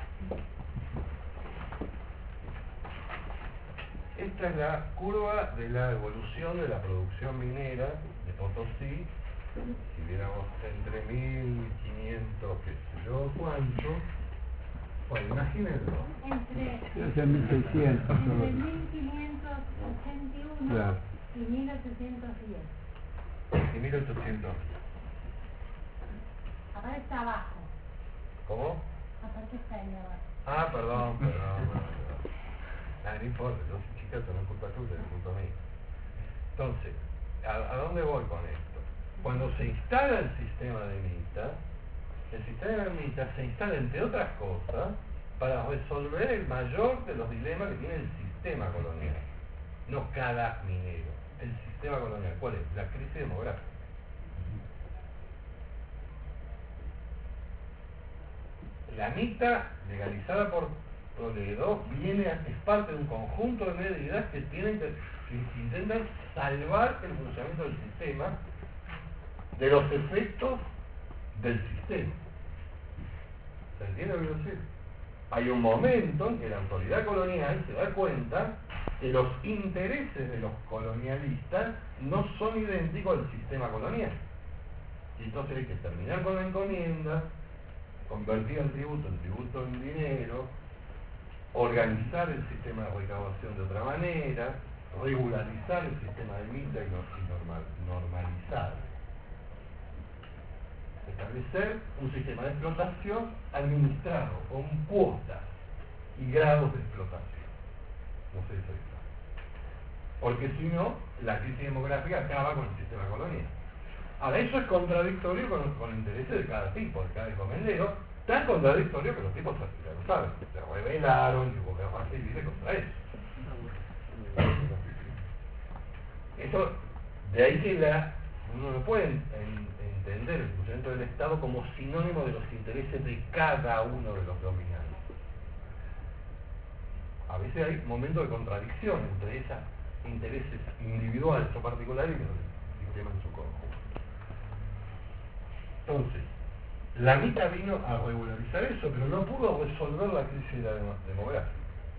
Esta es la curva de la evolución de la producción minera de Potosí. Si viéramos entre mil quinientos, qué sé yo, cuánto. Bueno, imagínenlo. Entre, Hace mil seiscientos. entre mil quinientos ochenta y uno Claro. y mil ochocientos diez. Y mil ochocientos. Aparte está abajo. ¿Cómo? Aparte está ahí abajo. Ah, perdón, perdón, perdón. Ah, no importa, no, chicas, no es culpa tuya, es culpa mía. Entonces, ¿a, a dónde voy con esto? Cuando se instala el sistema de Mita, el sistema de Mita se instala, entre otras cosas, para resolver el mayor de los dilemas que tiene el sistema colonial. No cada minero, el sistema colonial. ¿Cuál es? La crisis demográfica. La Mita, legalizada por Toledo, viene a, es parte de un conjunto de medidas que tienen que, que intentan salvar el funcionamiento del sistema de los efectos del sistema. ¿Se entiende lo que quiero decir? Hay un momento en que la autoridad colonial se da cuenta que los intereses de los colonialistas no son idénticos al sistema colonial. Y entonces hay que terminar con la encomienda, convertir el tributo en tributo en dinero, organizar el sistema de recaudación de otra manera, regularizar el sistema de Mita y normal, normalizar. Establecer un sistema de explotación administrado con cuotas y grados de explotación. No sé si soy claro. Porque si no, la crisis demográfica acaba con el sistema colonial. Ahora, eso es contradictorio con, con intereses de cada tipo, de cada encomendero, tan contradictorio que los tipos ya lo saben, se rebelaron y hubo guerra civil contra eso. Eso, de ahí que la uno no puede en- en- entender el funcionamiento del Estado como sinónimo de los intereses de cada uno de los dominantes. A veces hay momentos de contradicción entre esos intereses individuales o particulares y el sistema en su conjunto. Entonces, la mitad vino a regularizar eso, pero no pudo resolver la crisis de la demo- demográfica.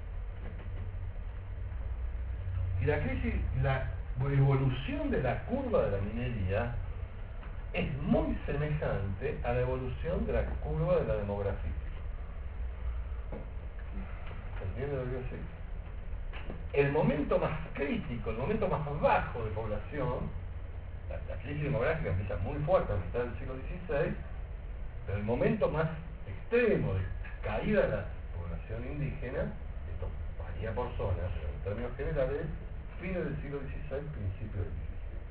Y la crisis, la evolución de la curva de la minería es muy semejante a la evolución de la curva de la demografía. ¿Se entiende lo que quiero decir? El momento más crítico, el momento más bajo de población, la, la crisis demográfica empieza muy fuerte a mitad del siglo dieciséis, pero el momento más extremo de caída de la población indígena, esto varía por zonas, pero en términos generales, fines del siglo dieciséis, principios del diecisiete.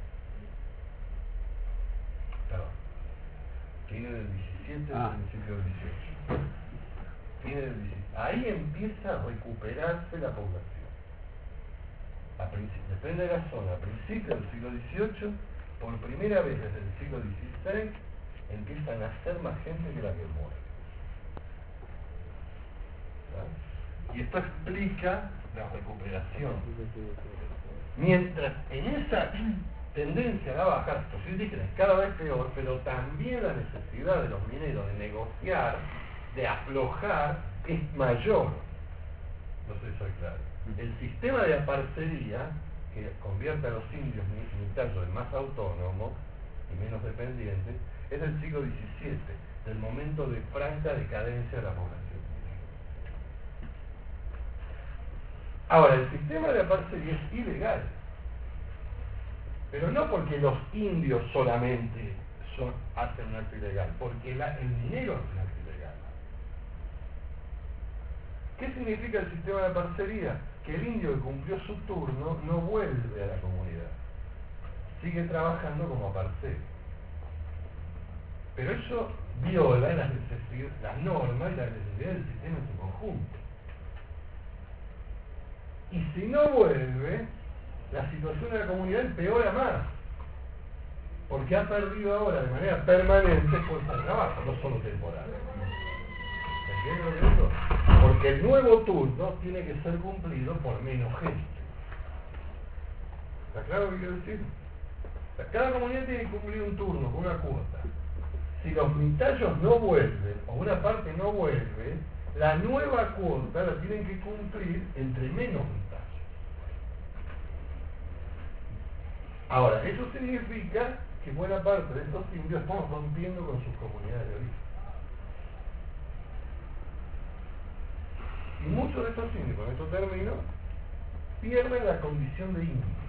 Perdón. Fines del diecisiete, Ah. principios del dieciocho. Fines del diecisiete. Ahí empieza a recuperarse la población. A princi- depende de la zona. A principios del siglo dieciocho, por primera vez desde el siglo dieciséis, empieza a nacer más gente que la que muere. ¿Verdad? Y esto explica la recuperación. Mientras en esa tendencia a la baja, la situación indígena es cada vez peor, pero también la necesidad de los mineros de negociar, de aflojar, es mayor. No sé si soy claro. El sistema de aparcería, que convierte a los indios mitayos en más autónomos y menos dependientes, es del siglo diecisiete, del momento de franca decadencia de la población. Ahora, el sistema de aparcería es ilegal, pero no porque los indios solamente son, hacen un acto ilegal, porque la, el minero hace un acto ilegal. ¿Qué significa el sistema de aparcería? Que el indio que cumplió su turno no vuelve a la comunidad, sigue trabajando como aparcero. Pero eso viola las, necesidades, las normas y las necesidades del sistema en su conjunto. Y si no vuelve, la situación de la comunidad empeora más, porque ha perdido ahora de manera permanente fuerza de trabajo, no solo temporal. ¿Se entiende lo que digo? Porque el nuevo turno tiene que ser cumplido por menos gente. ¿Está claro lo que quiero decir? O sea, cada comunidad tiene que cumplir un turno con una cuota. Si los mitayos no vuelven, o una parte no vuelve, la nueva cuota la tienen que cumplir entre menos mitayos. Ahora, eso significa que buena parte de estos indios están rompiendo con sus comunidades de origen. Y muchos de estos indios, con estos términos, pierden la condición de indio.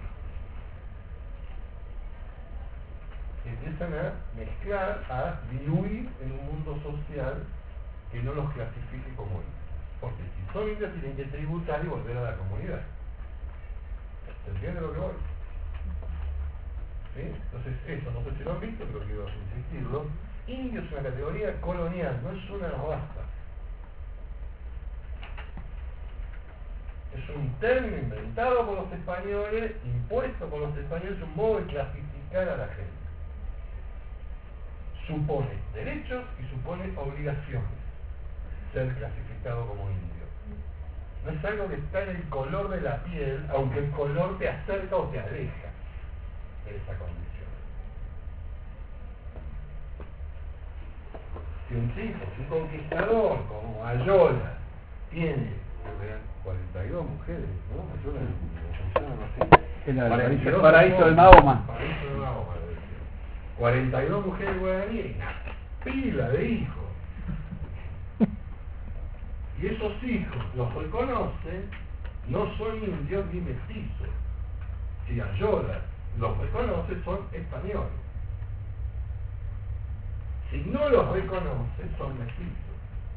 Empiezan a mezclar, a diluir en un mundo social que no los clasifique como indios. Porque si son indios tienen que tributar y volver a la comunidad. ¿Se entiende lo que voy? ¿Sí? Entonces eso, no sé si lo han visto, pero quiero insistirlo. Indio es una categoría colonial, no es una raza. Es un término inventado por los españoles, impuesto por los españoles, un modo de clasificar a la gente. Supone derechos y supone obligaciones ser clasificado como indio. No es algo que está en el color de la piel, aunque el color te acerca o te aleja de esa condición. Si un tipo, si un conquistador como Ayola tiene cuarenta y dos mujeres, ¿no? Ayola funciona así. Era el cuarenta y paraíso, dos paraíso del mujeres, Mahoma. paraíso del Mahoma, decía. cuarenta y dos mujeres guaraníes, pila de hijos. Y esos hijos los reconoce, no son indios ni mestizos. Si Ayola los reconoce, son españoles. Si no los reconoce, son mestizos.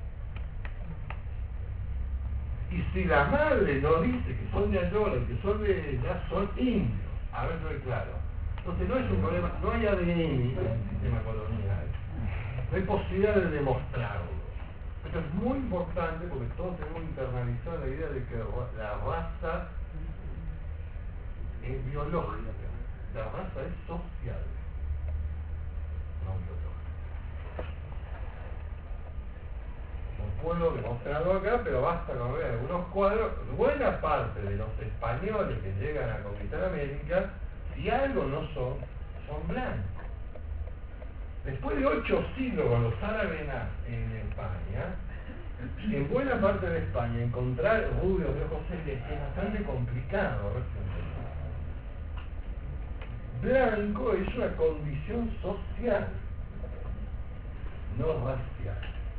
Y si la madre no dice que son de Ayola y que son de ella, son indios. A ver, estoy claro. Entonces no es un problema, no hay A D N en el sistema colonial. No hay posibilidad de demostrarlo. Esto es muy importante porque todos tenemos internalizado la idea de que la raza es biológica. la raza es social, no biológica. No puedo demostrarlo acá, pero basta con ver algunos cuadros. Buena parte de los españoles que llegan a conquistar América, si algo no son, son blancos. Después de ocho siglos con los árabes en España, en buena parte de España encontrar rubios de ojos celestes es bastante complicado. Blanco es una condición social, no racial,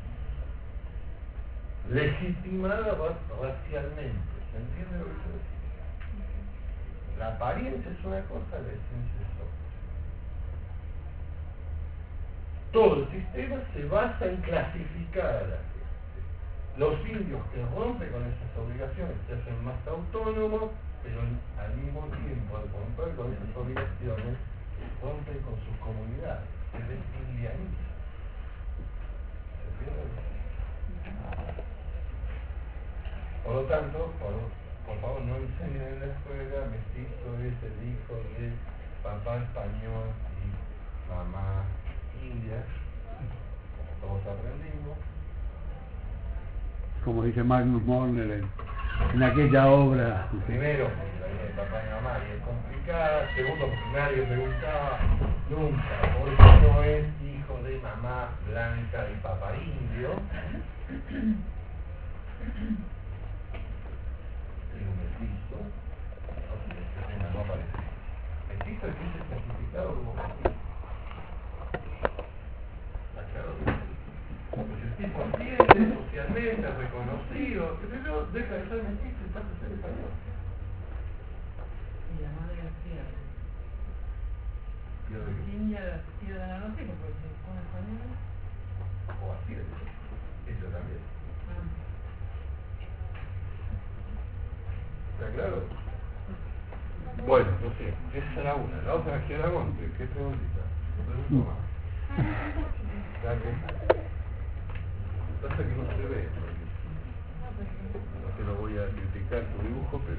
legitimada racialmente. ¿Se entiende lo que quiero decir? La apariencia es una cosa, la esencia es otra. Todo el sistema se basa en clasificar a la gente. Los indios que rompen con esas obligaciones se hacen más autónomos, pero al mismo tiempo, al romper con esas obligaciones, rompen con sus comunidades, se desindianizan. ¿Se entiende? Por lo tanto, por, por favor, no enseñen en la escuela, mestizo es el hijo de papá español y mamá india, como todos aprendimos. Como dice Magnus Morner en, en aquella obra. Primero, porque la vida de papá y mamá y es complicada. Segundo, porque nadie preguntaba nunca por qué no es hijo de mamá blanca y papá indio. Digo mestizo, no sé si este tema no aparece. Mestizo es que es clasificado como mestizo. ¿Está claro? Pues el tipo entiende socialmente, es reconocido, pero deja de ser mestizo y pasa a ser español. Y la madre es pierde. Pierde que- India pierde la noticia porque se pone español. o así es, eso también. ¿Está claro? Bueno, no sé, esa era una. La otra es que era Monte. ¿Qué preguntita? Pregunto más. ¿Ya que? Pasa que no se ve. No te lo voy a criticar tu dibujo, pero...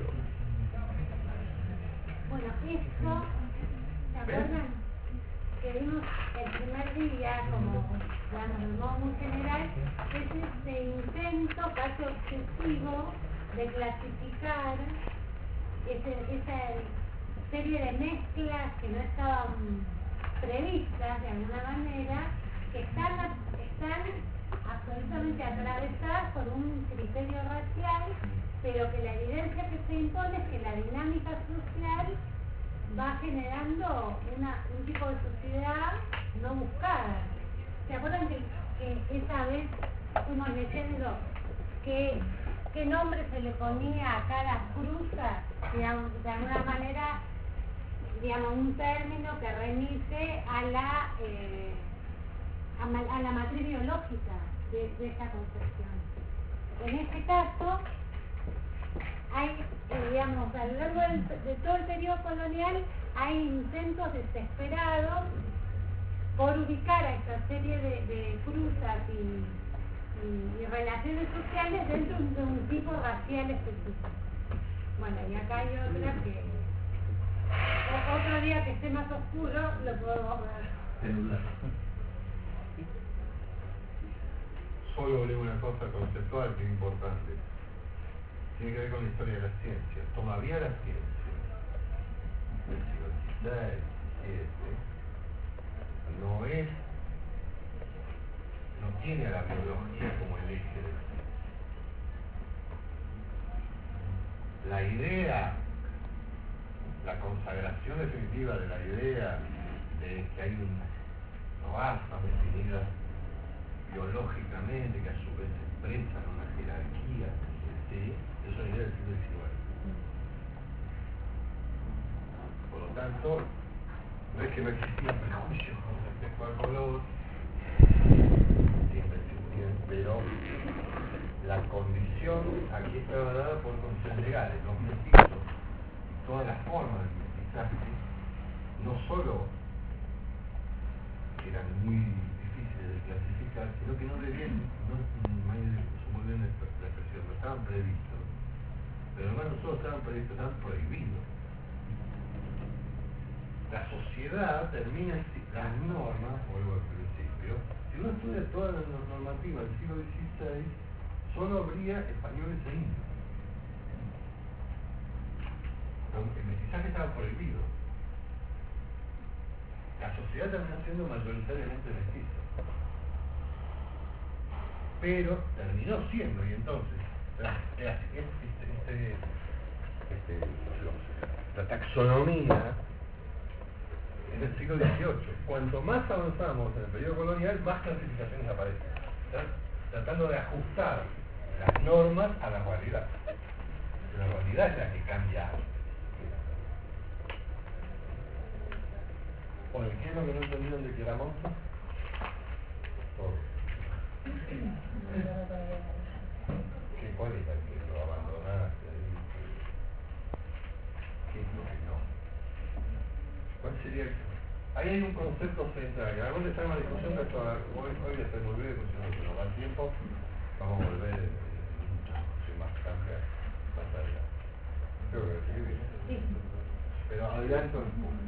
Bueno, esto, ¿se acuerdan? Que vimos el primer día, como digamos, de modo muy general, es este intento casi obsesivo de clasificar ese, esa serie de mezclas que no estaban previstas de alguna manera, que están, están absolutamente atravesadas por un criterio racial, pero que la evidencia que se impone es que la dinámica social va generando una, un tipo de sociedad no buscada. ¿Se acuerdan que, que esa vez fuimos leyendo que qué nombre se le ponía a cada cruza, digamos, de alguna manera, digamos, un término que remite a la eh, a, ma- a la matriz biológica de, de esa concepción. En este caso, hay, eh, digamos, a lo largo del, de todo el periodo colonial, hay intentos desesperados por ubicar a esta serie de, de cruzas y, y, y relaciones sociales dentro de un tipo racial específico. Bueno, y acá hay otra que, o- otro día que esté más oscuro, lo podemos ver. Celular. Solo leo una cosa conceptual que es importante. Tiene que ver con la historia de la ciencia. Todavía la ciencia, del siglo dieciséis, diecisiete, no es, no tiene a la biología como el eje de la ciencia. La idea, la consagración definitiva de la idea de que hay una raza definida biológicamente, que a su vez expresan una jerarquía, ¿sí? Es una idea del siglo diecinueve. Por lo tanto, no es que no existían prejuicios con respecto al color, siempre existían, pero la condición aquí estaba dada por condiciones legales. Los mestizos y todas las formas del mestizaje no solo eran muy difíciles de clasificar, sino que no debían, no, no hay muy bien la expresión, no estaban previstos. Pero además no solo estaban previstos, estaban prohibidos. la sociedad termina, las normas, vuelvo al principio, si uno estudia toda la normativa del siglo dieciséis, solo habría españoles e indios. El mestizaje estaba prohibido. La sociedad terminó siendo mayoritariamente mestiza. Pero terminó siendo, y entonces, este, este, este, la taxonomía en el siglo dieciocho. Cuanto más avanzamos en el periodo colonial, más clasificaciones aparecen. ¿Están? Tratando de ajustar las normas a la realidad. La realidad es la que cambia. Bueno, ¿qué es lo que no entendieron de Quieramonte? Todo. ¿Qué, ¿Cuál es la que lo abandonaste? ¿Qué es lo que no? ¿Cuál sería el... Ahí hay un concepto central, que algún está en una discusión de esto, hoy, hoy estoy muy bien, pues si no nos da el tiempo, vamos a volver en una discusión más amplia, más adelante. Creo que sí, bien. Pero adelanto el punto.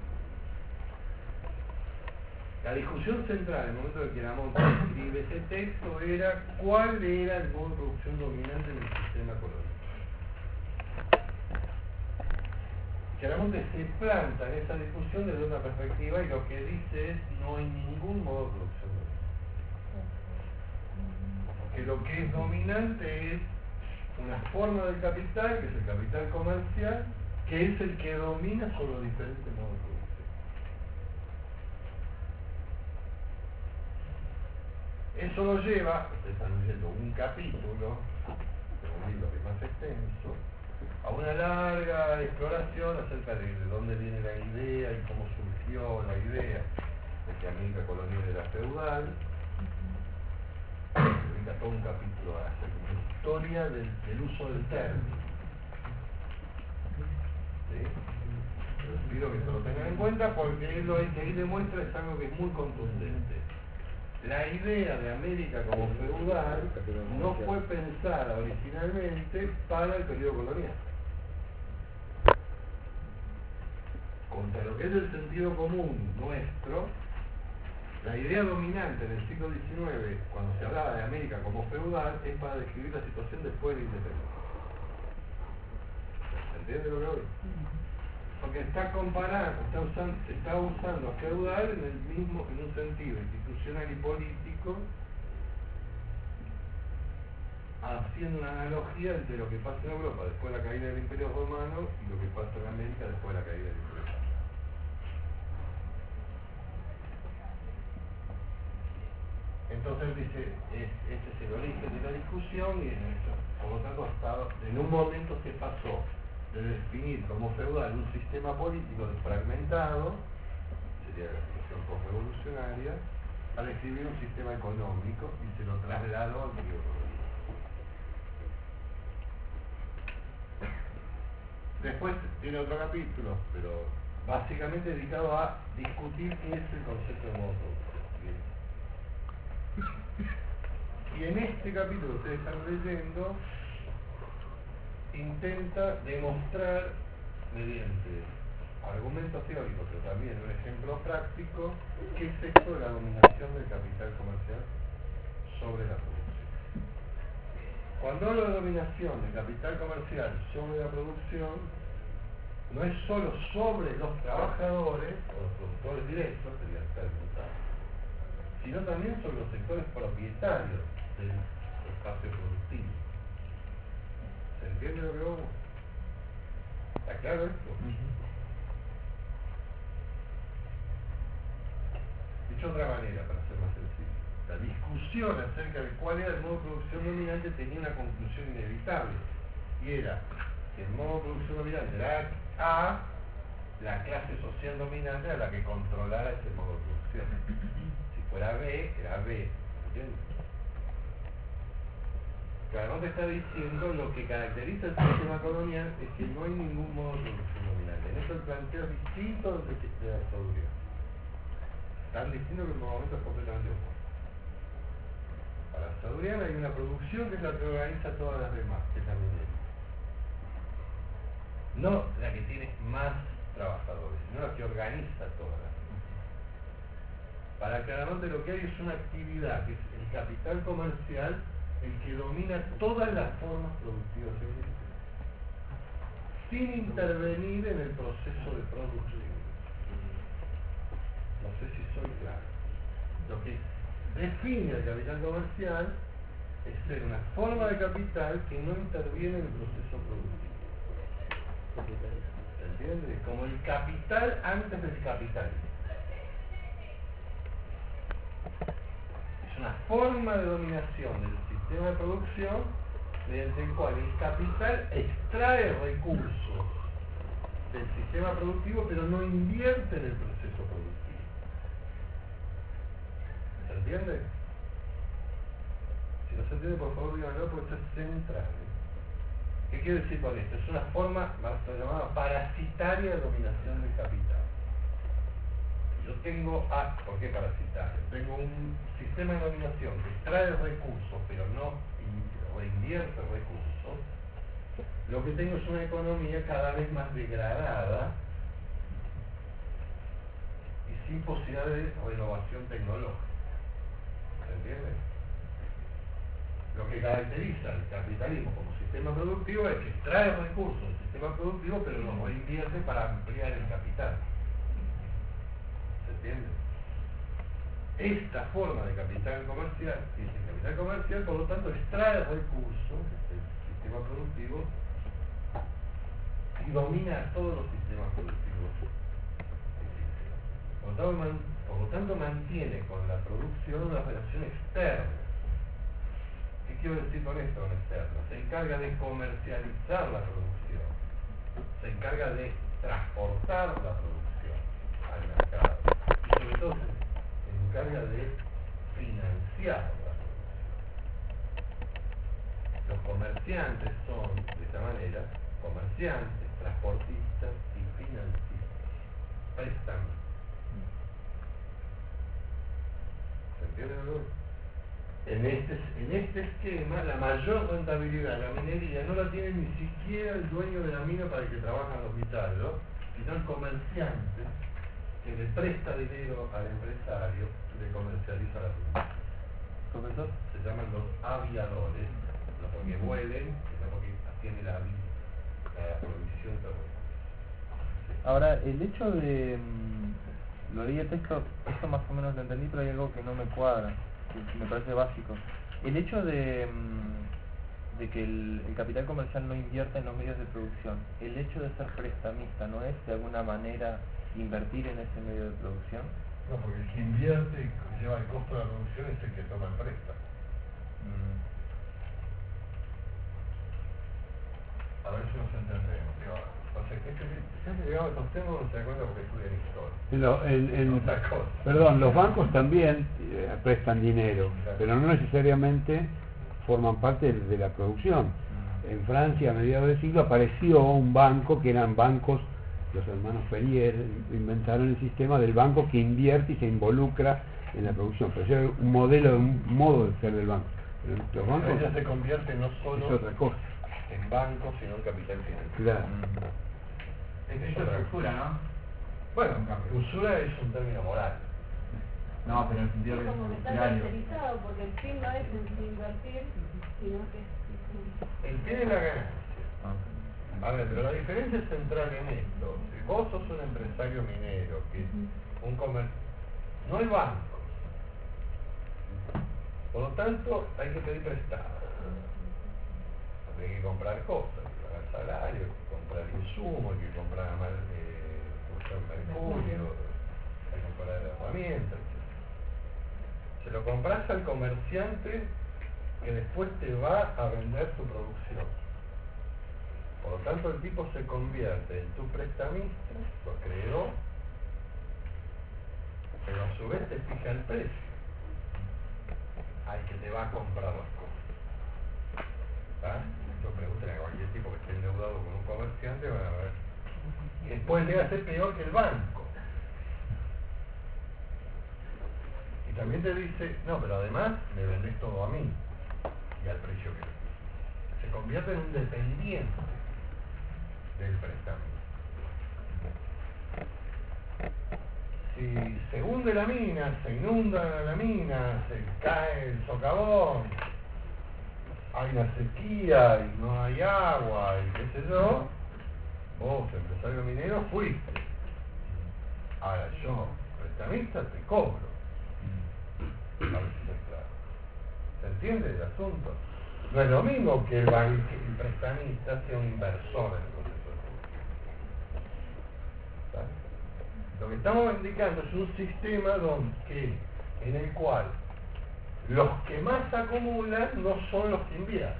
La discusión central, en el momento de que Quieramonte escribe ese texto, era cuál era el modo de producción dominante en el sistema colonial. Quieramonte se planta en esa discusión desde una perspectiva y lo que dice es no hay ningún modo de producción dominante. Que lo que es dominante es una forma del capital, que es el capital comercial, que es el que domina sobre los diferentes modos de producción. Eso lo lleva, ustedes están leyendo un capítulo, de un libro que es más extenso, a una larga exploración acerca de, de dónde viene la idea y cómo surgió la idea de que América colonial era feudal. Se dedica todo un capítulo a hacer una historia del, del uso del término. ¿Sí? Les pido que se lo tengan en cuenta porque él lo que ahí demuestra es algo que es muy contundente. La idea de América como feudal no fue pensada originalmente para el periodo colonial. Contra lo que es el sentido común nuestro, la idea dominante en el siglo diecinueve, cuando se hablaba de América como feudal, es para describir la situación después de la independencia. ¿Se entiende lo que voy? Porque está comparando, está usando, se está usando feudal en el mismo, en un sentido institucional y político, haciendo una analogía entre lo que pasa en Europa después de la caída del Imperio Romano y lo que pasa en América después de la caída del Imperio Romano. Entonces dice, es, este es el origen de la discusión y en eso, por lo tanto, hasta en un momento se pasó de definir como feudal un sistema político fragmentado, sería la situación post-revolucionaria, a describir un sistema económico y se lo trasladó al periodo colonial. Después tiene otro capítulo, pero básicamente dedicado a discutir qué es el concepto de modo de producción. Y en este capítulo que ustedes están leyendo, intenta demostrar mediante argumentos teóricos, pero también un ejemplo práctico, qué es esto de la dominación del capital comercial sobre la producción. Cuando hablo de dominación del capital comercial sobre la producción, no es solo sobre los trabajadores o los productores directos, sería el término, sino también sobre los sectores propietarios del espacio productivo. ¿Se entiende lo que vamos? ¿Está claro esto? Uh-huh. Dicho de otra manera, para ser más sencillo, la discusión acerca de cuál era el modo de producción dominante tenía una conclusión inevitable, y era que el modo de producción dominante era A, la clase social dominante a la que controlara ese modo de producción. Si fuera B, era B. ¿Entiendes? Claro, te está diciendo lo que caracteriza el sistema colonial es que no hay ningún modo de producción dominante. En eso el planteo es distinto de la sabiduría. Tan distinto que en un momento es completamente opuesto. Para la sabiduría hay una producción que es la que organiza todas las demás, que es la minería. No la que tiene más trabajadores, sino la que organiza toda la producción. Para claramente lo que hay es una actividad, que es el capital comercial, el que domina todas las formas productivas existentes, sin intervenir en el proceso de producción. No sé si soy claro. Lo que define el capital comercial es ser una forma de capital que no interviene en el proceso productivo. ¿Se entiende? Como el capital antes del capitalismo. Es una forma de dominación del sistema de producción mediante el cual el capital extrae recursos del sistema productivo pero no invierte en el proceso productivo. ¿Se entiende? Si no se entiende, por favor díganlo, porque esto es central. ¿Qué quiero decir con esto? Es una forma más llamada parasitaria de dominación del capital. Yo tengo, ah, ¿por qué parasitario? Tengo un sistema de dominación que extrae recursos, pero no reinvierte recursos. Lo que tengo es una economía cada vez más degradada y sin posibilidad de renovación tecnológica. ¿Se entiende? Lo que caracteriza al capitalismo como sistema productivo es que extrae recursos del sistema productivo, pero los reinvierte para ampliar el capital. ¿Se entiende? Esta forma de capital comercial, que es el capital comercial, por lo tanto, extrae recursos del sistema productivo y domina todos los sistemas productivos que existen. Por lo tanto, man, por lo tanto mantiene con la producción una relación externa. ¿Qué quiero decir con esto, con externo? Se encarga de comercializar la producción, se encarga de transportar la producción al mercado y sobre todo se encarga de financiar la producción. Los comerciantes son, de esta manera, comerciantes, transportistas y financistas, prestamistas. ¿Se entiende lo que? En este, en este esquema, la mayor rentabilidad de la minería no la tiene ni siquiera el dueño de la mina para el que trabajan los vitallos, sino el comerciante que le presta dinero al empresario y le comercializa la producción. Profesor, Se llaman los aviadores, no porque vuelen, sino porque tiene la, la provisión de recursos. ahora el hecho de mm, lo leí el texto, esto más o menos lo entendí, pero hay algo que no me cuadra, que me parece básico. El hecho de, mm, de que el, el capital comercial no invierta en los medios de producción, el hecho de ser prestamista, ¿no es de alguna manera invertir en ese medio de producción? No, porque el que invierte y lleva el costo de la producción es el que toma el préstamo. Mm. A ver si nos entendemos. Digo, o sea, es que siempre llegamos a estos temas no se da cuenta porque estudian historia. En lo- en- en- Otra cosa. perdón, los bancos también eh, prestan dinero, Claro. pero no necesariamente forman parte de, de la producción. En Francia, a mediados del siglo, apareció un banco que eran bancos, los hermanos Ferrier inventaron el sistema del banco que invierte y se involucra en la producción. Pero eso es un modelo, un modo de ser del banco. Pero los bancos Ella se convierte no es solo otra cosa. en banco, sino en capital financiero. Claro. eso es usura, ¿no? Bueno, usura es un término moral. No, pero en el sentido Es que es como que está literario. caracterizado porque el fin no es invertir, sino que es... El fin es la ganancia. A ver, pero la diferencia es central en esto. Si vos sos un empresario minero, que un comercio, no hay bancos. Por lo tanto, hay que pedir prestado. Porque hay que comprar cosas, hay que pagar salario, hay que comprar insumos, hay que comprar mal, eh, mercurio, hay que comprar herramientas, etcétera. Se lo compras al comerciante que después te va a vender tu producción. Por lo tanto, el tipo se convierte en tu prestamista, tu acreedor, pero a su vez te fija el precio al que te va a comprar las cosas. ¿Está? Yo pregunto a cualquier tipo que esté endeudado con un comerciante, van a ver. Y después llega a ser peor que el banco. Y también te dice, no, pero además me vendés todo a mí y al precio que le puse. Se convierte en un dependiente del prestamista. hunde la mina, se inunda la mina, se cae el socavón, hay una sequía y no hay agua y qué sé yo, vos, empresario minero, fuiste. Ahora yo, prestamista, te cobro. A ver si está claro. ¿Se entiende el asunto? No es lo mismo que el, ban- que el prestamista sea un inversor en el proceso de producción. ¿Está? Lo que estamos indicando es un sistema donde, que, en el cual los que más acumulan no son los que invierten.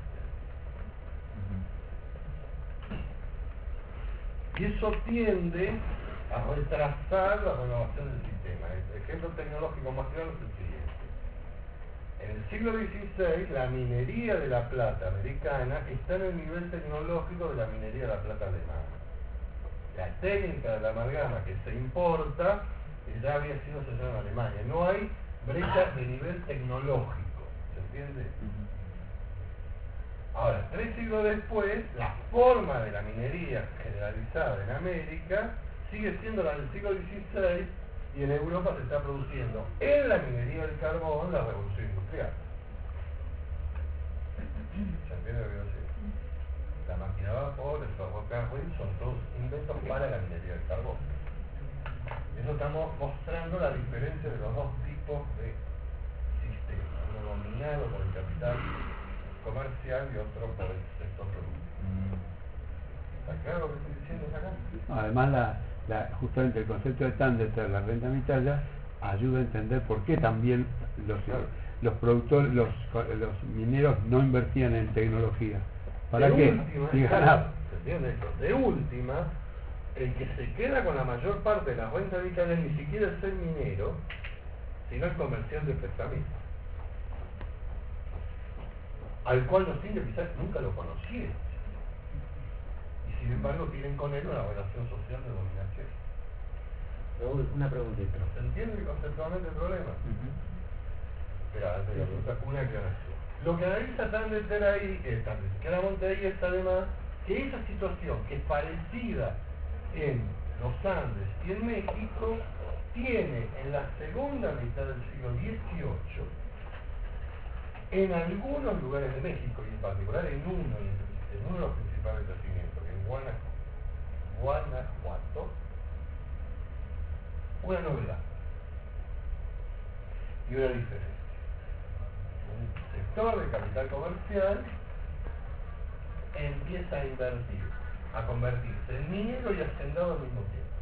Y eso tiende a retrasar la renovación del sistema. El ejemplo tecnológico más claro es el siguiente. En el siglo dieciséis, la minería de la plata americana está en el nivel tecnológico de la minería de la plata alemana. La técnica de la amalgama que se importa ya había sido desarrollada en Alemania. No hay brecha de nivel tecnológico. ¿Se entiende? Ahora, tres siglos después, la forma de la minería generalizada en América sigue siendo la del siglo dieciséis y en Europa se está produciendo en la minería del carbón la revolución industrial. ¿Se entiende lo que quiero decir? La máquina a vapor, el ferrocarril, son todos inventos para la minería del carbón. Eso estamos mostrando la diferencia de los dos tipos de sistemas, uno dominado por el capital comercial y otro por el sector productivo. ¿Está claro lo que estoy diciendo acá? Además, la, la, justamente el concepto de Tandeter, la renta mitalla, ayuda a entender por qué también los, los productores, los, los mineros no invertían en tecnología. ¿Para de qué? Última, Y ganar. ¿se entiende esto? De última, el que se queda con la mayor parte de la renta vitales ni siquiera es el minero, sino el comerciante de prestamista, al cual los indios quizás nunca lo conocieron. Y sin embargo tienen con él una relación social de dominación. Raúl, una preguntita. ¿Se entiende conceptualmente el problema? Espera, antes de la pregunta, una aclaración. Lo que analiza Tandeter ahí, eh, Tandeter, claramente ahí es además que esa situación, que es parecida en los Andes y en México, tiene en la segunda mitad del siglo dieciocho, en algunos lugares de México, y en particular en uno, en uno de los principales yacimientos, en Guanajuato, Guanajuato, una novedad y una diferencia. Un sector de capital comercial empieza a invertir, a convertirse en minero y hacendado al mismo tiempo.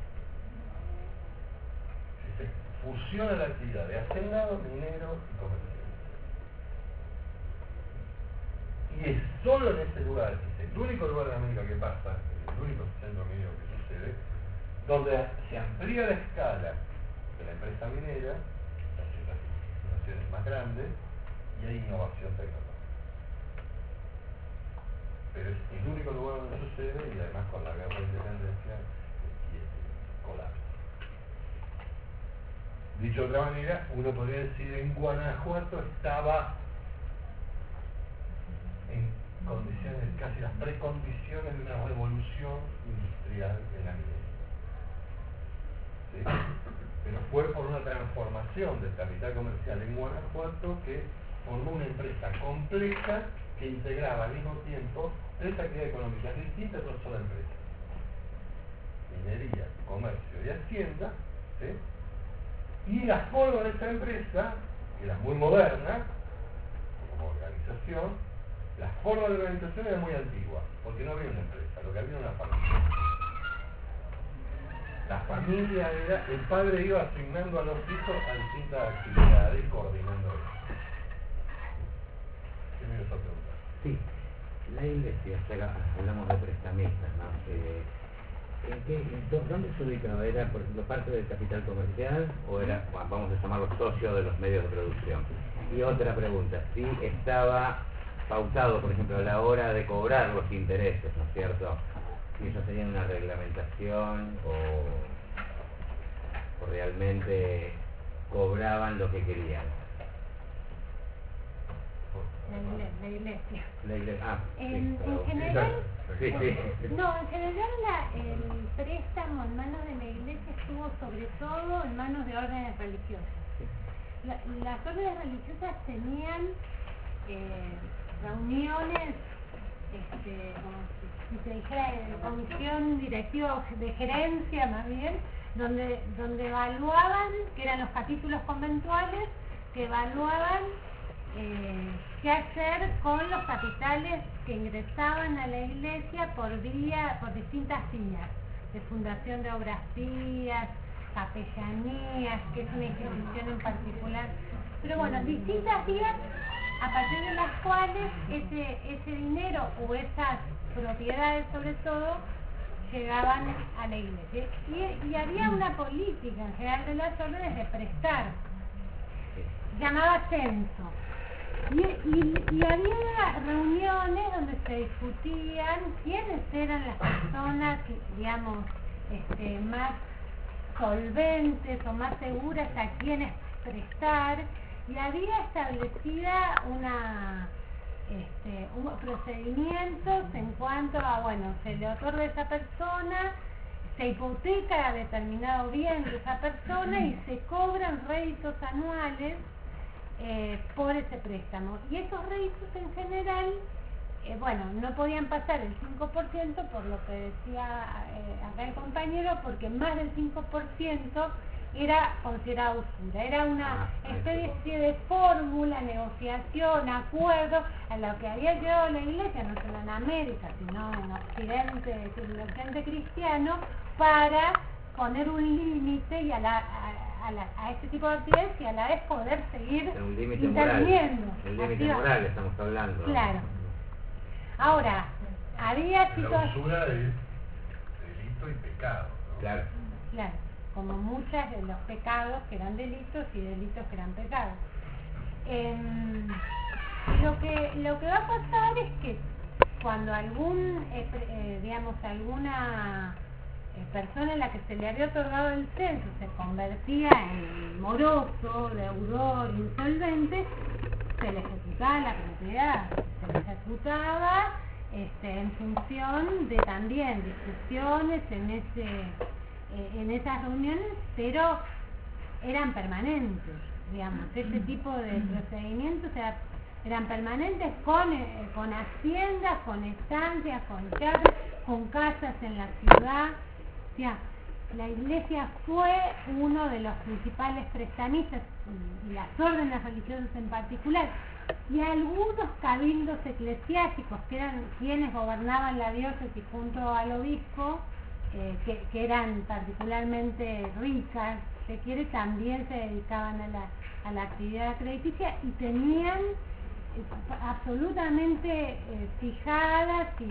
Si se fusiona la actividad de hacendado, minero y comercial. Y es solo en ese lugar, es el único lugar de América que pasa, el único centro minero que sucede, donde se amplía la escala de la empresa minera, las instalaciones más grandes, y hay innovación tecnológica. Pero es el único lugar donde sucede y además con la guerra de independencia colapsa. Dicho de otra manera, uno podría decir en Guanajuato estaba en condiciones, casi las precondiciones de una revolución industrial en la minería. ¿Sí? Pero fue por una transformación del capital comercial en Guanajuato que formó una empresa compleja que integraba al mismo tiempo tres actividades económicas distintas en una sola empresa: minería, comercio y hacienda, ¿sí? Y la forma de esta empresa, que era muy moderna como organización, la forma de organización era muy antigua, porque no había una empresa, lo que había era una familia. La familia era, el padre iba asignando a los hijos a distintas actividades y coordinando eso. ¿Qué me ibas a preguntar? Sí, la iglesia, ya hablamos de prestamistas, ¿no? Eh, ¿en qué, en dó- ¿Dónde se ubicaba? ¿Era, por ejemplo, parte del capital comercial o era, vamos a llamarlo, socio de los medios de producción? Y otra pregunta, si estaba pautado, por ejemplo, a la hora de cobrar los intereses, ¿no es cierto? Si ellos tenían una reglamentación o, o realmente cobraban lo que querían. La, igle- la iglesia. La iglesia, ah, En, sí, en perdón. general, Sí, sí. no, en general la, el préstamo en manos de la iglesia estuvo estuvo sobre todo en manos de órdenes religiosas. La- las órdenes religiosas tenían eh, reuniones, este, como si, si se dijera, en comisión directiva o de gerencia más bien, donde, donde evaluaban, que eran los capítulos conventuales, que evaluaban eh, qué hacer con los capitales que ingresaban a la iglesia por vía, por distintas vías, de fundación de obras pías, capellanías, que es una institución en particular, pero bueno, distintas vías a partir de las cuales ese, ese dinero o esas propiedades sobre todo llegaban a la iglesia. Y, y había una política en general de las órdenes de prestar, llamaba censo. Y, y, y había reuniones donde se discutían quiénes eran las personas, digamos, este, más solventes o más seguras a quienes prestar, y había establecida una este, unos procedimientos en cuanto a, bueno, se le otorga a esa persona, se hipoteca a determinado bien de esa persona y se cobran réditos anuales eh, por ese préstamo, y esos réditos en general eh, bueno, no podían pasar el cinco por ciento, por lo que decía eh, acá el compañero, porque más del cinco por ciento era considerado usura, era una especie de fórmula, negociación, acuerdo a lo que había llegado la iglesia, no solo en América, sino en Occidente, en el Occidente cristiano, para poner un límite y a la a, a, la, a este tipo de actividades y a la vez poder seguir un límite interviniendo. moral, el límite Así va. moral estamos hablando. Claro. Ahora, había La situaciones... usura es delito y pecado, ¿no? Claro. Claro, como muchas de los pecados que eran delitos y delitos que eran pecados. Eh, lo que lo que va a pasar es que cuando algún, eh, eh, digamos, alguna eh, persona en la que se le había otorgado el censo se convertía en moroso, deudor, insolvente, se le ejecutaba la propiedad, se le ejecutaba este, en función de también discusiones en ese eh, en esas reuniones, pero eran permanentes, digamos, este tipo de procedimientos era, eran permanentes con, eh, con haciendas, con estancias, con casas, con casas en la ciudad. O sea, la iglesia fue uno de los principales prestamistas, y las órdenes religiosas en particular, y algunos cabildos eclesiásticos, que eran quienes gobernaban la diócesis junto al obispo, eh, que, que eran particularmente ricas, se quiere, también se dedicaban a la, a la actividad crediticia y tenían eh, absolutamente eh, fijadas y,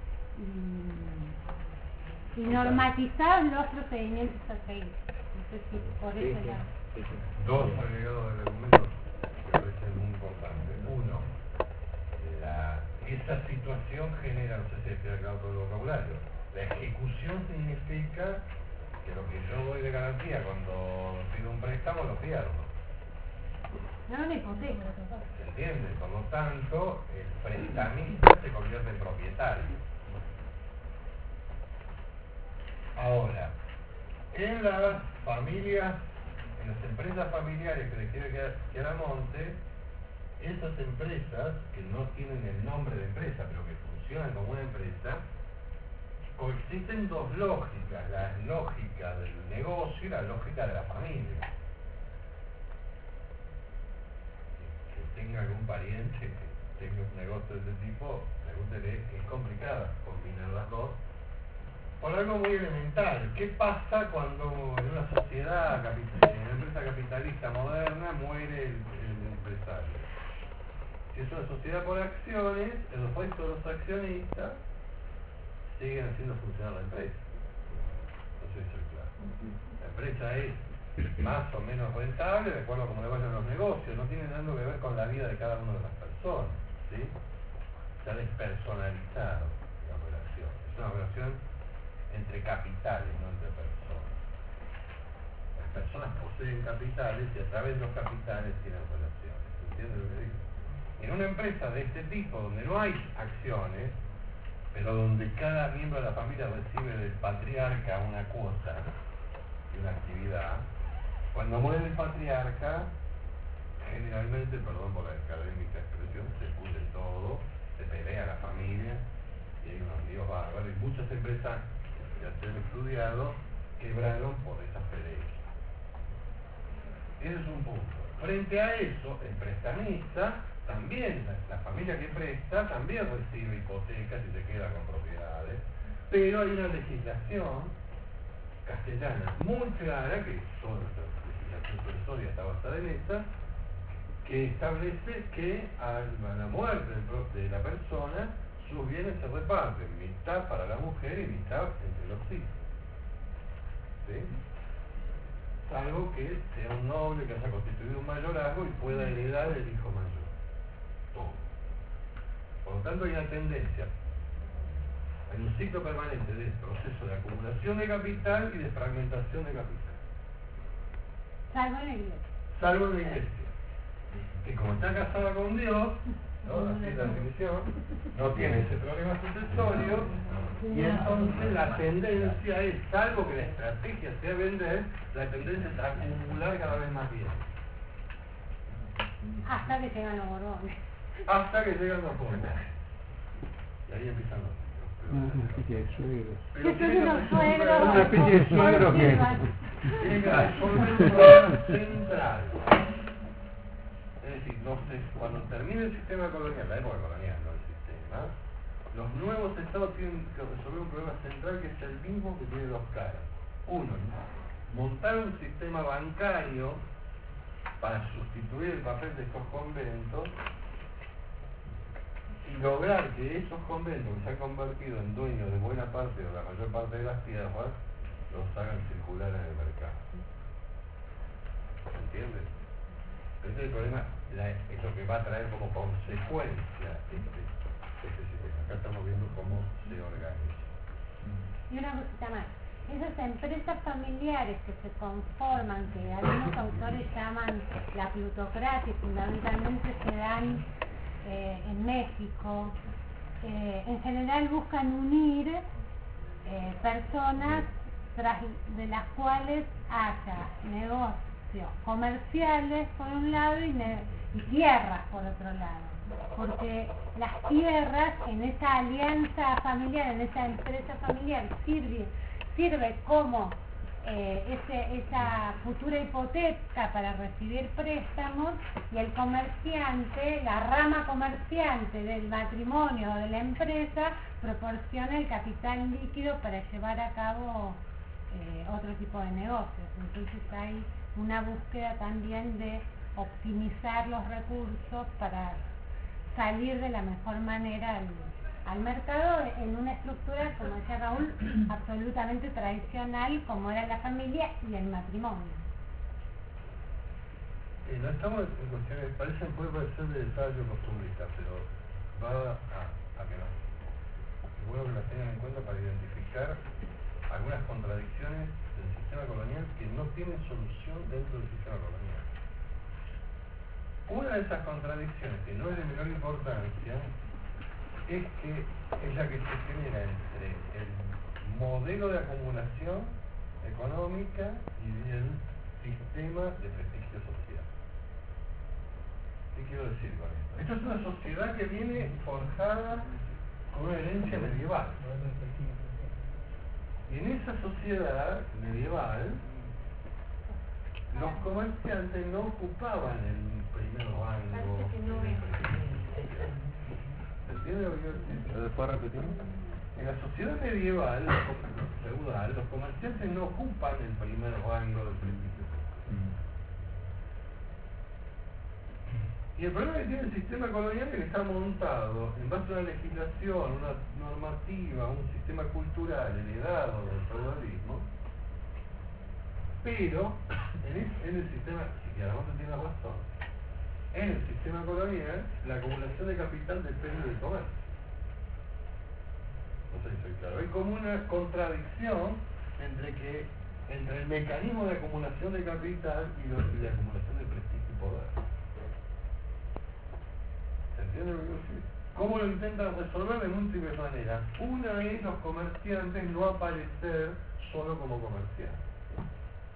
y, y normatizados los procedimientos a seguir. No sé si por Sí, ese sí, lado. sí, sí. Dos agregados del argumento que me parecen muy importantes. Uno, la, esa situación genera, no sé si estoy acá todo el vocabulario, la ejecución significa que lo que yo doy de garantía cuando pido un préstamo lo pierdo. No una hipoteca. ¿Se entiende? Por lo tanto, el prestamista se convierte en propietario. Ahora, en las familias, en las empresas familiares que le quiere quedar a monte, esas empresas que no tienen el nombre de empresa, pero que funcionan como una empresa, coexisten dos lógicas, la lógica del negocio y la lógica de la familia. Que tenga algún pariente que tenga un negocio de ese tipo, pregúntele, es complicado combinar las dos. Por algo muy elemental, ¿qué pasa cuando en una sociedad, en una empresa capitalista moderna, muere el, el empresario? Si es una sociedad por acciones, el resto de los accionistas siguen haciendo funcionar la empresa. No sé si soy claro. La empresa es más o menos rentable de acuerdo a cómo le vayan los negocios, no tiene nada que ver con la vida de cada una de las personas, ¿sí? Se ha despersonalizado la relación. Es una relación entre capitales, no entre personas. Las personas poseen capitales y a través de los capitales tienen relaciones. ¿Entiendes lo que digo? En una empresa de este tipo, donde no hay acciones, pero donde cada miembro de la familia recibe del patriarca una cuota, de una actividad, cuando muere el patriarca, generalmente, perdón por la académica expresión, se pudre todo, se pelea la familia, y hay unos líos bárbaros, y muchas empresas que se han estudiado quebraron por esas peleas. Ese es un punto. Frente a eso, el prestamista, también, la, la familia que presta, también recibe hipotecas y se queda con propiedades, pero hay una legislación castellana muy clara, que toda nuestra legislación sucesoria está basada en esta, que establece que a la muerte de la persona sus bienes se reparten, mitad para la mujer y mitad entre los hijos. ¿Sí? Salvo que sea un noble que haya constituido un mayorazgo y pueda heredar el hijo mayor. Todo. Por lo tanto hay una tendencia, hay un ciclo permanente de proceso de acumulación de capital y de fragmentación de capital. Salvo en la iglesia. Salvo en la iglesia, que como está casada con Dios, ¿no? Así es la definición, no tiene ese problema sucesorio, y entonces la tendencia es, salvo que la estrategia sea vender, la tendencia es acumular cada vez más bienes. Hasta que llegan los borbones. Hasta que llegan los borbones. Y ahí empiezan los... Una especie de suegros. Pero Yo tiene soy que unos resolver- suegros. Una especie de suegro que... tiene que resolver un problema central. Es decir, no sé, cuando termine el sistema colonial, la época colonial, no el sistema, los nuevos estados tienen que resolver un problema central que es el mismo que tiene dos caras. Uno, montar un sistema bancario para sustituir el papel de estos conventos y lograr que esos conventos que se han convertido en dueños de buena parte o la mayor parte de las tierras los hagan circular en el mercado. ¿Se entiende? Ese es el problema, la, es lo que va a traer como consecuencia este, este sistema. Acá estamos viendo cómo se organiza. Y una cosita más. Esas empresas familiares que se conforman, que algunos autores llaman la plutocracia, y fundamentalmente se dan eh, en México, eh, en general buscan unir eh, personas tras de las cuales haya negocios comerciales por un lado y, ne y tierras por otro lado, porque las tierras en esa alianza familiar, en esa empresa familiar sirve, sirve como eh, ese, esa futura hipoteca para recibir préstamos, y el comerciante, la rama comerciante del matrimonio o de la empresa proporciona el capital líquido para llevar a cabo eh, otro tipo de negocios. Entonces hay una búsqueda también de optimizar los recursos para salir de la mejor manera al, al mercado en una estructura, como decía Raúl, absolutamente tradicional, como era la familia y el matrimonio. Eh, no estamos en cuestiones, parecen, puede parecer de desarrollo costumbrista, pero va a, a que no. Es bueno que las tengan en cuenta para identificar algunas contradicciones del sistema colonial que no tienen solución dentro del sistema colonial. Una de esas contradicciones, que no es de menor importancia, es que es la que se genera entre el modelo de acumulación económica y el sistema de prestigio social. ¿Qué quiero decir con esto? Esto es una sociedad que viene forjada con una herencia medieval. Y en esa sociedad medieval, los comerciantes no ocupaban el primer rango. ¿Se entiende lo que quiero decir? ¿Lo puedo repetir? En la sociedad medieval, feudal, los comerciantes no ocupan el primer rango del prestigio. Y el problema que tiene el sistema colonial es que está montado en base a una legislación, una normativa, un sistema cultural heredado del feudalismo, pero en el, en el sistema, si Chiaramonte tiene razón, en el sistema colonial la acumulación de capital depende del comercio. No sé si soy claro. Hay como una contradicción entre que entre el mecanismo de acumulación de capital y, lo, y la acumulación de prestigio y poder. ¿Se entiende lo que quiero decir? ¿Cómo lo intentan resolver? De múltiples maneras. Una es los comerciantes no aparecer solo como comerciantes.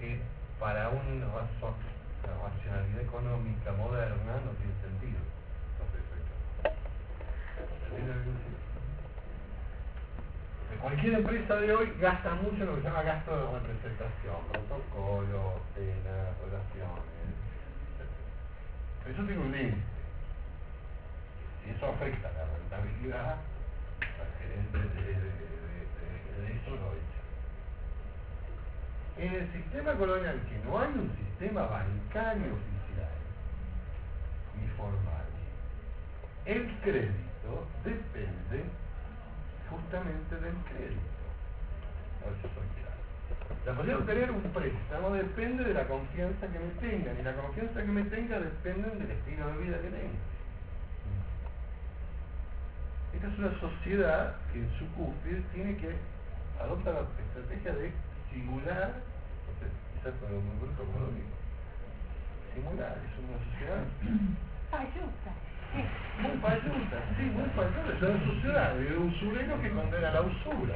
que para una razón, la racionalidad económica moderna no tiene sentido. No sé, ¿entiendes lo que quiero decir? Cualquier empresa de hoy gasta mucho en lo que se llama gasto de representación, protocolos, cenas, relaciones, etcétera. Eso tiene un límite. Y eso afecta la rentabilidad al gerente de, de, de, de, de eso lo echa. En el sistema colonial, que no hay un sistema bancario oficial ni formal, el crédito depende justamente del crédito. A ver si soy claro. La posibilidad de obtener un préstamo depende de la confianza que me tengan, y la confianza que me tengan depende del estilo de vida que tenga. Esta es una sociedad que en su cúspide tiene que adoptar la estrategia de simular, no sé, quizás con un bruto como lo digo, simular, es una sociedad Ayuda. muy payuta, sí, muy payuta, es una sociedad de usureros que condena la usura.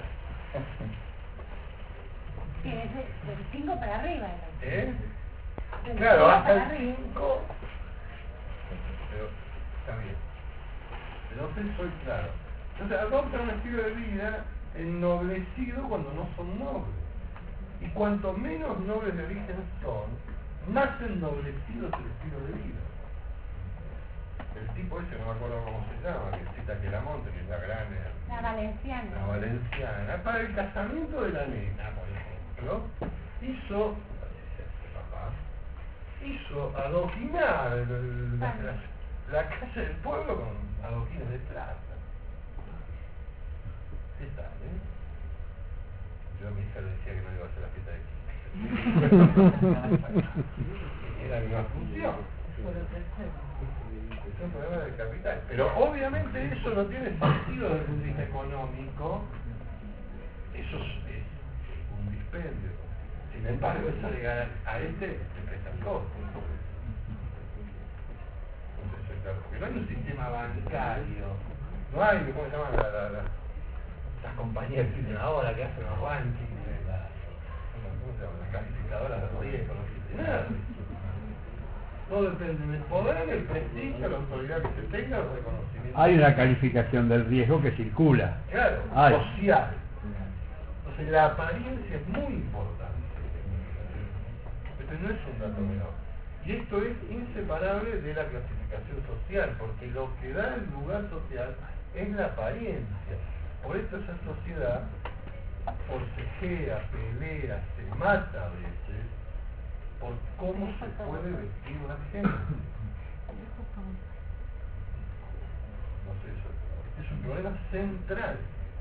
Que es de- del cinco para arriba. ¿No? ¿Eh? Del Claro, cinco hasta para el arriba. cinco, pero está bien. Entonces soy claro. Entonces adoptan un estilo de vida ennoblecido cuando no son nobles. Y cuanto menos nobles de origen son, más ennoblecido es el estilo de vida. El tipo ese, no me acuerdo cómo se llama, que cita que la monte, que es la gran... La valenciana. La valenciana, para el casamiento de la nena, por ejemplo, hizo, papá, hizo adoquinar el- el- la, la, la casa del pueblo con adoquines de plata. ¿Qué tal, eh? Yo a mi hija le decía que no iba a hacer la fiesta de quince. Era mi misma función. Es un problema del capital. Pero obviamente eso no tiene sentido desde el punto de vista económico. Eso es, es un dispendio. Sin embargo, eso de ganar a este le prestan costos. Entonces, claro, porque no hay un sistema bancario. No hay, ¿cómo se llaman la, la, la, las compañías que tienen ahora que hacen los rankings? La, ¿Cómo se llaman? Las calificadoras de riesgo, no existe nada de eso. Todo depende del poder, el prestigio, la autoridad que se tenga, los reconocimientos. Hay una calificación del riesgo que circula. Claro, Hay. social. Entonces la apariencia es muy importante. Este no es un dato menor. Y esto es inseparable de la clasificación social, porque lo que da el lugar social es la apariencia. Por eso esa sociedad forcejea, pelea, se mata a veces por cómo se puede vestir una gente. No sé, eso es un problema central.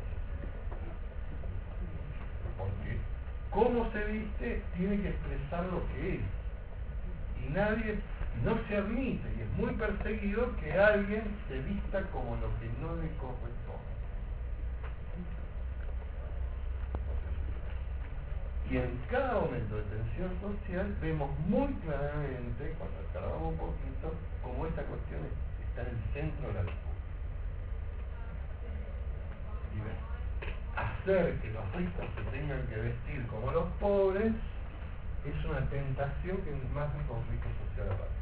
Porque cómo se viste tiene que expresar lo que es. Y nadie, no se admite, y es muy perseguido que alguien se vista como lo que no le corresponde. Y en cada momento de tensión social vemos muy claramente, cuando escarbamos un poquito, cómo esta cuestión está en el centro de la disputa. Y ven, hacer que los ricos se tengan que vestir como los pobres es una tentación que más un conflicto social aparte.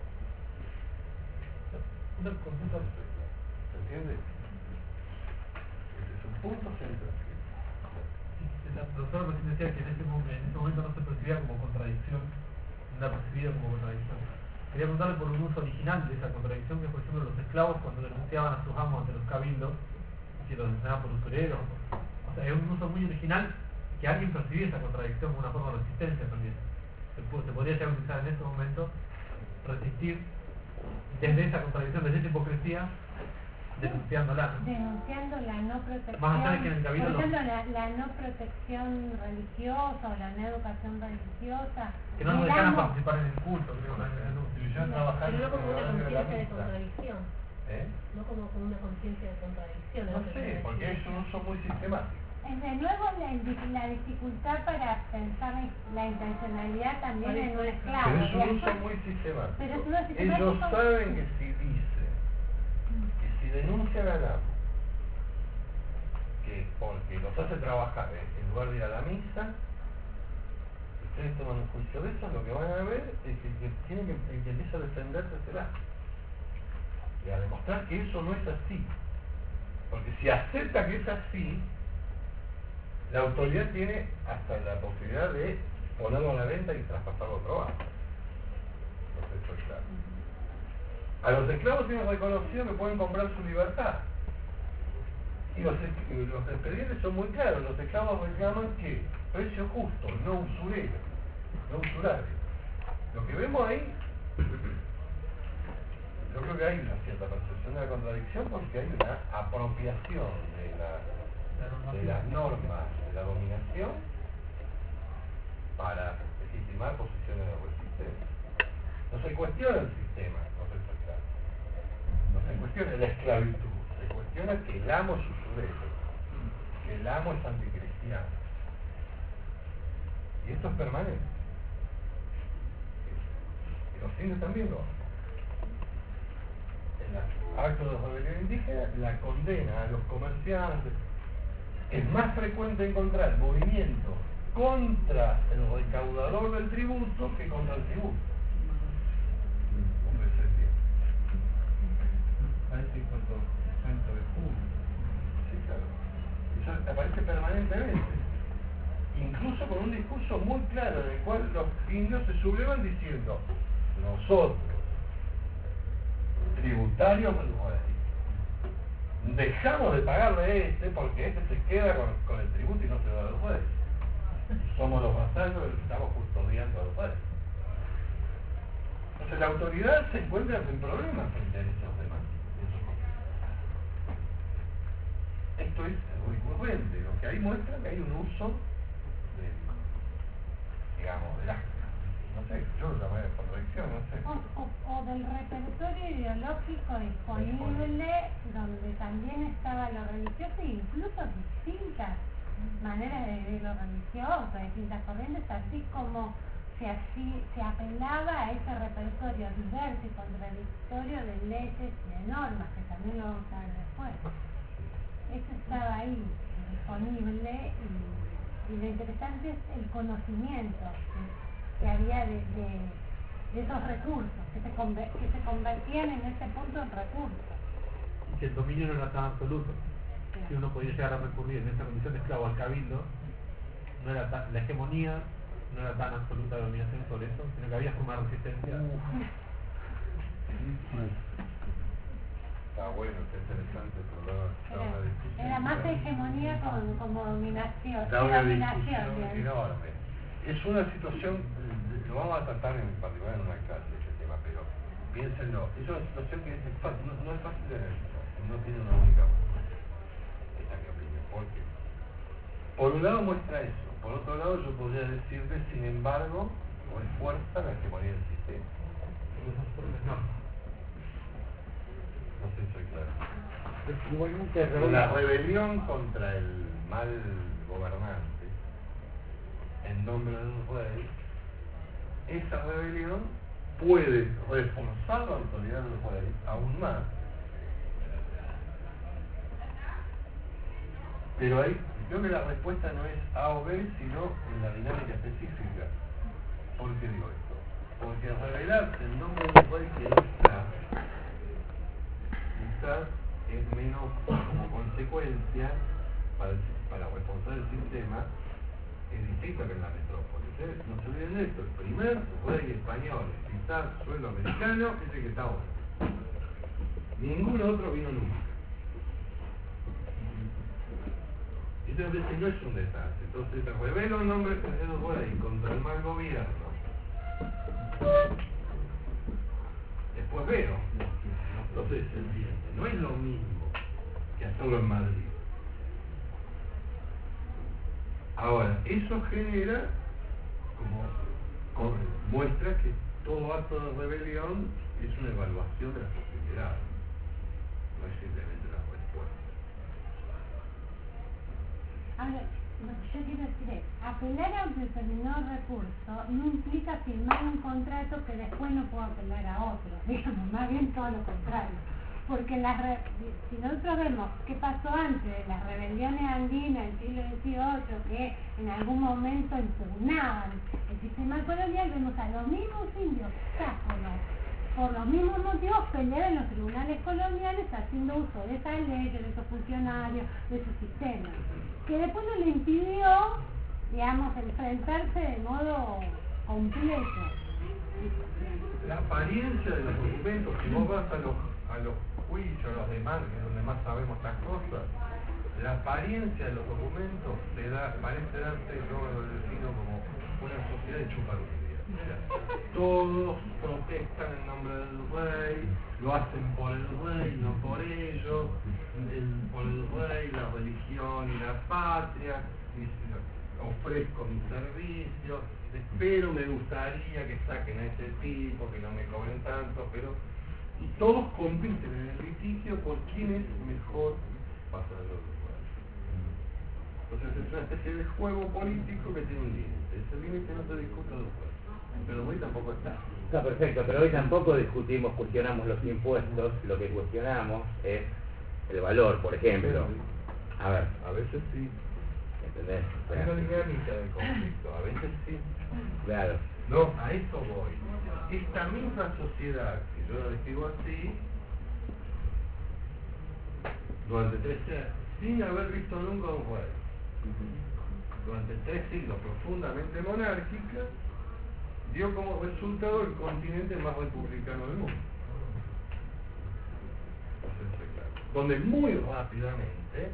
Una consulta central, ¿se entiende? Ese es un punto central. La profesora recién decía que en ese, momento, en ese momento no se percibía como contradicción, no era percibida como contradicción. Quería preguntarle por un uso original de esa contradicción, que es por ejemplo los esclavos cuando denunciaban a sus amos ante los cabildos, si los denunciaban por usureros. O sea, es un uso muy original que alguien percibía esa contradicción como una forma de resistencia también. Se, puede, se podría ya utilizar en este momento, resistir desde esa contradicción, desde esa hipocresía, denunciándola. Denunciando la no protección, Más allá de que en el por cabildo ejemplo, la, la no protección religiosa o la no educación religiosa. que no nos el dejaran amo- participar en el culto, creo, en el anuncio. Si yo trabajando Pero no como una en la conciencia de misa, contradicción, ¿eh? no como con una conciencia de contradicción. No es lo que sé, quiero porque decir. es un uso muy sistemático. Es de nuevo la, la dificultad para pensar en la intencionalidad también Por en eso un es- esclavo. Pero es un digamos. uso muy sistemático. Pero es uno sistemático. Ellos saben que si dicen que si denuncian al amo, que porque los hace trabajar en lugar de ir a la misa, ustedes toman un juicio de eso, lo que van a ver es que el que, tiene que, el que empieza a defenderse será. Y a demostrar que eso no es así. Porque si acepta que es así, la autoridad tiene hasta la posibilidad de ponerlo a la venta y traspasarlo a otro banco. Entonces, eso es claro. A los esclavos tienen reconocido que pueden comprar su libertad. Y los, los expedientes son muy claros. Los esclavos reclaman que precio justo, no usurero, no usurario. Lo que vemos ahí, yo creo que hay una cierta percepción de la contradicción porque hay una apropiación de, la, de las normas de la dominación para legitimar posiciones de resistencia. No se cuestiona el sistema, no se cuestiona. No se cuestiona la esclavitud, se cuestiona que el amo es usurero, que el amo es anticristiano. Y esto es permanente. Y los indios también lo hacen. En los actos de rebelión indígena, la condena a los comerciantes. Es más frecuente encontrar movimientos contra el recaudador del tributo que contra el tributo. Un descendiente. Hay cincuenta por ciento de julio. Sí, claro. Eso aparece permanentemente. Incluso con un discurso muy claro en el cual los indios se sublevan diciendo: nosotros, tributarios del rey, dejamos de pagarle a este porque este se queda con, con el tributo y no se lo da al rey. Somos los vasallos que estamos custodiando al rey. Entonces la autoridad se encuentra en problemas frente a esos demás. Esto es recurrente, lo que ahí muestra que hay un uso de, digamos, de la, no sé, yo lo llamaré de contradicción, no sé. O, o, o del repertorio ideológico disponible, donde también estaba lo religioso e incluso distintas maneras de vivir lo religioso, distintas corrientes, así como se, así, se apelaba a ese repertorio diverso y contradictorio de leyes y de normas, que también lo vamos a ver después. Eso estaba ahí, disponible, y, y lo interesante es el conocimiento que, que había de, de, de esos recursos, que se, conver, que se convertían en ese punto en recursos. Y que el dominio no era tan absoluto. Si uno podía llegar a recurrir en esa condición de esclavo al cabildo, no era tan, la hegemonía no era tan absoluta de dominación sobre eso, sino que había forma de resistencia. Está bueno, está interesante, pero da una discusión. Era más hegemonía con, como dominación, Da una dominación, discusión bien. enorme. Es una situación, lo vamos a tratar en particular en una clase de ese tema, pero piénsenlo, es una situación que es fácil, no, no es fácil de analizar, no tiene una única respuesta. Esta es mi opinión. ¿Por qué? Por un lado muestra eso, por otro lado yo podría decirle, sin embargo, refuerza la hegemonía del sistema. No. No sé si soy claro. Igualmente, La rebelión contra el mal gobernante en nombre del rey, esa rebelión puede reforzar la autoridad del rey aún más. Pero ahí creo que la respuesta no es A o B, sino en la dinámica específica. ¿Por qué digo esto? Porque rebelarse en nombre del rey que no está, quizás es menos como consecuencia para, el, para reforzar el sistema, es distinto que en la metrópoli. Ustedes no se olviden de esto, el primer rey español en quitar suelo americano es el que está ahora. Ningún otro vino nunca. Entonces no es un desastre. Entonces te revelo en nombre del rey contra el mal gobierno. Después veo. Entonces se entiende. No es lo mismo que hacerlo en Madrid. Ahora, eso genera, como, como muestra que todo acto de rebelión es una evaluación de las posibilidades. No es simplemente una respuesta. Ahora, lo que yo quiero decir es, apelar a un determinado recurso no implica firmar un contrato que después no puedo apelar a otro, digamos, más bien todo lo contrario. porque las re- si nosotros vemos qué pasó antes de las rebeliones andinas del siglo dieciocho, que en algún momento impugnaban el sistema colonial, vemos a los mismos indios sáconos, por los mismos motivos pelear en los tribunales coloniales haciendo uso de esas leyes, de esos funcionarios, de su sistema, que después no le impidió, digamos, enfrentarse de modo completo. La apariencia de los documentos, si vos vas a los, a los juicios, a los demás, que es donde más sabemos estas cosas, la apariencia de los documentos te da, parece darte, yo lo defino como una sociedad de chuparuría. O sea, todos protestan en nombre del rey, lo hacen por el rey, no por ellos, el, por el rey, la religión y la patria, y ofrezco mis servicios, pero me gustaría que saquen a ese tipo, que no me cobren tanto, pero... Y todos compiten en el litigio por quién es mejor pasador de juego. Entonces es una especie de juego político que tiene un límite. Ese límite no se discute después. Pero hoy tampoco está. Está perfecto, pero hoy tampoco discutimos, cuestionamos los impuestos, lo que cuestionamos es el valor, por ejemplo. A ver, A veces sí. ¿entendés? O Hay sea, una dinámica de conflicto, a veces sí. claro. No, a eso voy. Esta misma sociedad, que yo la describo así, durante tres siglos, sin haber visto nunca un rey, durante tres siglos profundamente monárquica, dio como resultado el continente más republicano del mundo. Entonces, claro, donde muy rápidamente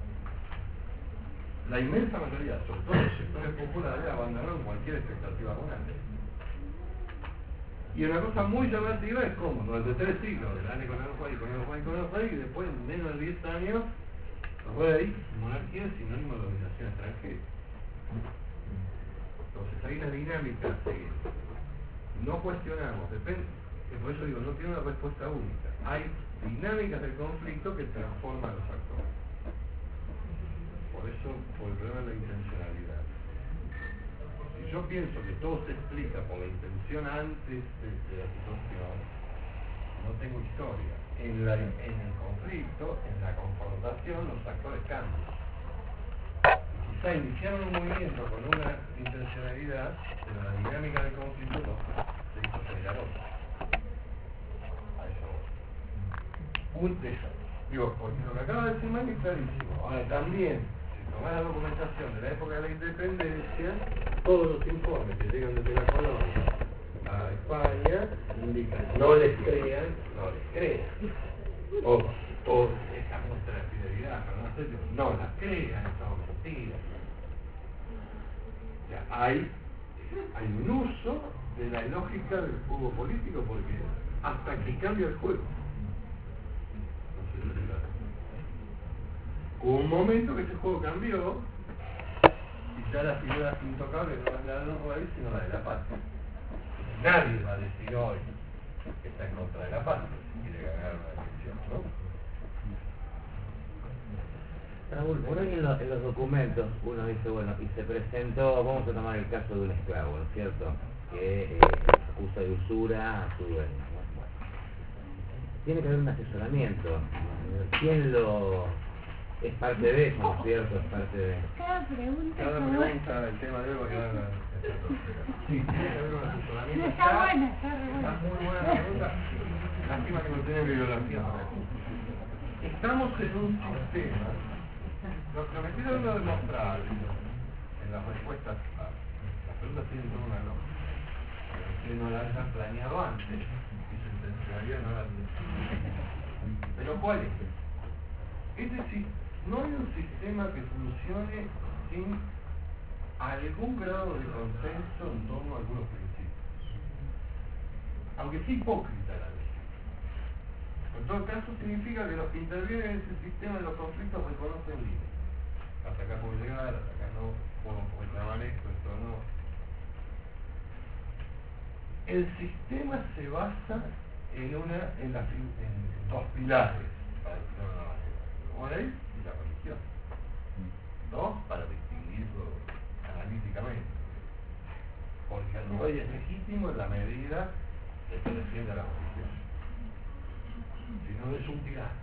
la inmensa mayoría, sobre todo los sectores populares, abandonaron cualquier expectativa monárquica. Y una cosa muy llamativa es como durante tres siglos, del año con el rey, con el rey, con el rey, y después en menos de diez años, rey, monarquía es sinónimo de dominación extranjera. Entonces hay una dinámica que no cuestionamos, depende, por eso digo, no tiene una respuesta única. Hay dinámicas del conflicto que transforman los actores. Por eso, por el problema de la intencionalidad. Si yo pienso que todo se explica por la intención antes de, de la situación, no tengo historia. En, la, en el conflicto, en la confrontación, los actores cambian. Y quizá iniciaron un movimiento con una intencionalidad, pero la dinámica del conflicto no se hizo generar otra. A eso voy. Un desastre. Digo, porque lo que acaba de decir Mike es clarísimo. Ahora también, tomar la documentación de la época de la independencia, todos los informes que llegan desde la colonia a España indican, no les crean, no les crean. O, o esta muestra de fidelidad, pero no sé, no las crean, son mentiras. O sea, hay, hay un uso de la lógica del juego político porque hasta que cambia el juego. No sé si es claro. Hubo un momento que ese juego cambió y ya la figura intocable no es la de los reyes sino la de la patria. Nadie va a decir hoy que está en contra de la patria si quiere ganar una elección, ¿no? Raúl, por ahí en, lo- en los documentos uno dice, bueno, y se presentó, vamos a tomar el caso de un esclavo, ¿no es cierto? Que eh, acusa de usura a su dueño. ¿no? Bueno, tiene que haber un asesoramiento. ¿Quién lo...? Es parte de eso, ¿no es cierto? Es parte de... Cada pregunta Cada es como- pregunta, el tema de hoy va a quedar la... Sí, tiene que haber un asesoramiento. Está buena, está re Está buena. muy buena la pregunta. Lástima que no tiene bibliografía para eso. Estamos en un sistema, lo, lo que estoy tratando de demostrar en las respuestas, a, las preguntas tienen toda una lógica. Pero ustedes no la hayan planeado antes y su intencionalidad no la tiene. Pero ¿cuál es? Es decir, no hay un sistema que funcione sin algún grado de consenso en torno a algunos principios. Aunque sea hipócrita la ley. En todo caso significa que los que intervienen en ese sistema de los conflictos reconocen límites. Hasta acá puedo llegar, hasta acá no, puedo reclamar esto, esto no. El sistema se basa en una, en, la, en dos pilares, para decirlo de una manera. Ley y la religión. Dos, para distinguirlo analíticamente. Porque el rey es legítimo en la medida que se defiende a la religión. Si no no es un tirano.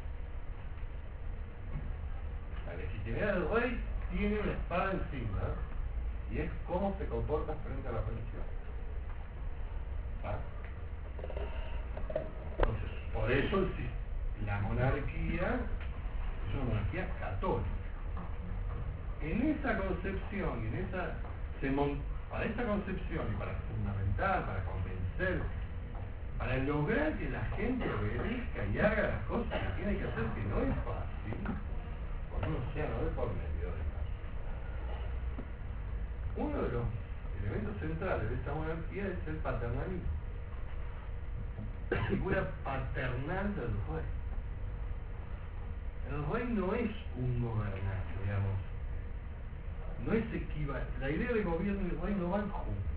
La legitimidad del rey tiene una espada encima y es cómo se comporta frente a la religión. ¿Ah? Entonces, por eso el sis- la monarquía es una monarquía católica. En esa concepción, y en esa, se mon- para esa concepción y para fundamentar, para convencer, para lograr que la gente obedezca y haga las cosas que tiene que hacer, que no es fácil, por un océano de por medio de caso. Uno de los elementos centrales de esta monarquía es el paternalismo, la figura paternal del rey. El rey no es un gobernante, digamos, no es equivalente. La idea de gobierno y el rey no van juntos.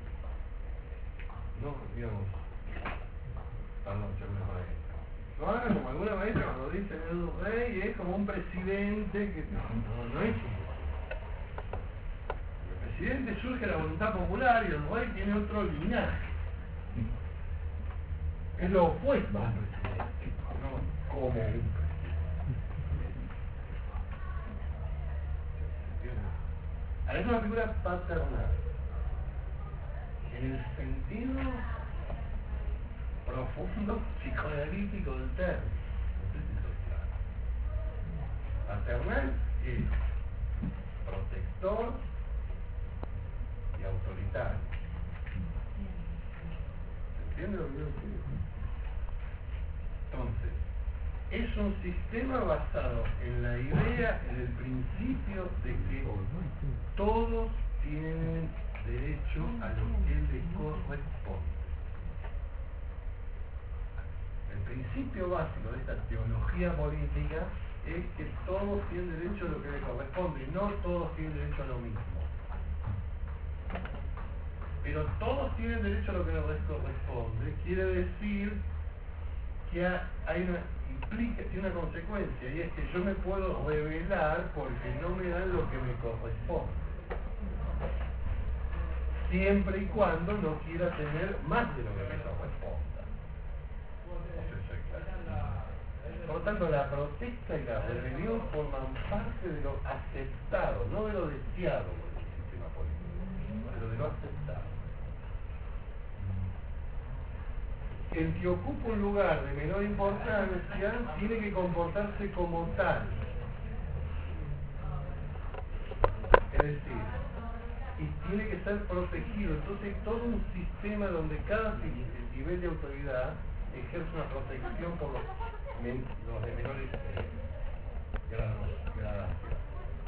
No, digamos, perdón, yo me maestra. No hagan como alguna maestra cuando dicen el rey es como un presidente que no, no es un presidente. El presidente surge de la voluntad popular y el rey tiene otro linaje. Es lo opuesto al presidente, no como un presidente. Ahora es una figura paternal, en el sentido profundo psicoanalítico del término. No sé si soy claro. Paternal es protector y autoritario. ¿Se entiende lo que quiero decir? Entonces, es un sistema basado en la idea, en el principio de que todos tienen derecho a lo que les corresponde. El principio básico de esta teología política es que todos tienen derecho a lo que les corresponde, y no todos tienen derecho a lo mismo. Pero todos tienen derecho a lo que les corresponde, quiere decir que hay una, implica, tiene una consecuencia, y es que yo me puedo rebelar porque no me dan lo que me corresponde. Siempre y cuando no quiera tener más de lo que me corresponda. Por lo tanto, la protesta y la rebelión forman parte de lo aceptado, no de lo deseado por el sistema político, pero de lo aceptado. El que ocupa un lugar de menor importancia tiene que comportarse como tal. Es decir, y tiene que ser protegido. Entonces, todo un sistema donde cada nivel de autoridad ejerce una protección por los, men los de menores eh, grados, gradación.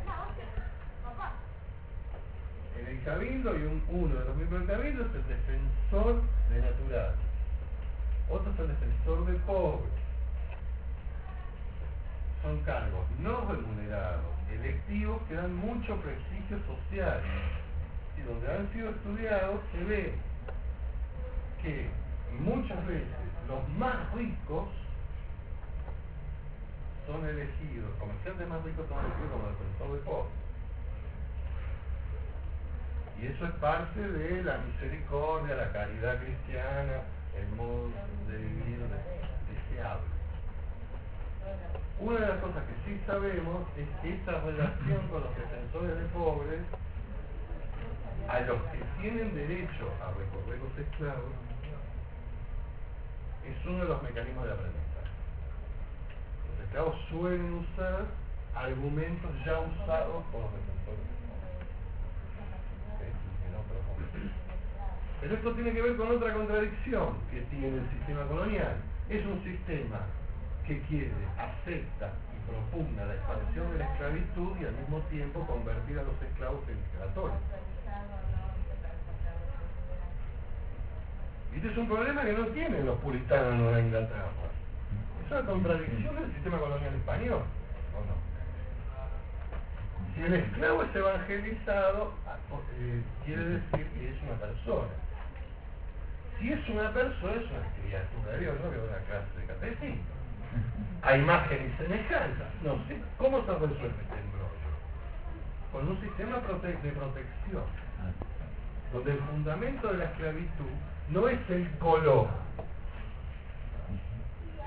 En el cabildo, y un, uno de los miembros del cabildo es el defensor de natural. Otro es el defensor de pobres. Son cargos no remunerados, electivos, que dan mucho prestigio social. Y donde han sido estudiados se ve que muchas veces los más ricos son elegidos, comerciantes más ricos son elegidos como defensor de pobres. Y eso es parte de la misericordia, la caridad cristiana, el modo de vivir deseable. Una de las cosas que sí sabemos es que esta relación con los defensores de pobres, a los que tienen derecho a recorrer los esclavos, es uno de los mecanismos de aprendizaje. Los esclavos suelen usar argumentos ya usados por los defensores de pobres. En otros momentos. Pero esto tiene que ver con otra contradicción que tiene el sistema colonial. Es un sistema que quiere, acepta y propugna la expansión de la esclavitud y al mismo tiempo convertir a los esclavos en católicos. Y este es un problema que no tienen los puritanos en Nueva Inglaterra. Es una contradicción del sistema colonial español, ¿o no? Si el esclavo es evangelizado, eh, quiere decir que es una persona. Si es una persona, es una criatura de Dios, no veo una clase de catecismo. A imagen y semejanza. No sé, ¿cómo se resuelve este embrollo? Con un sistema prote de protección, donde el fundamento de la esclavitud no es el color,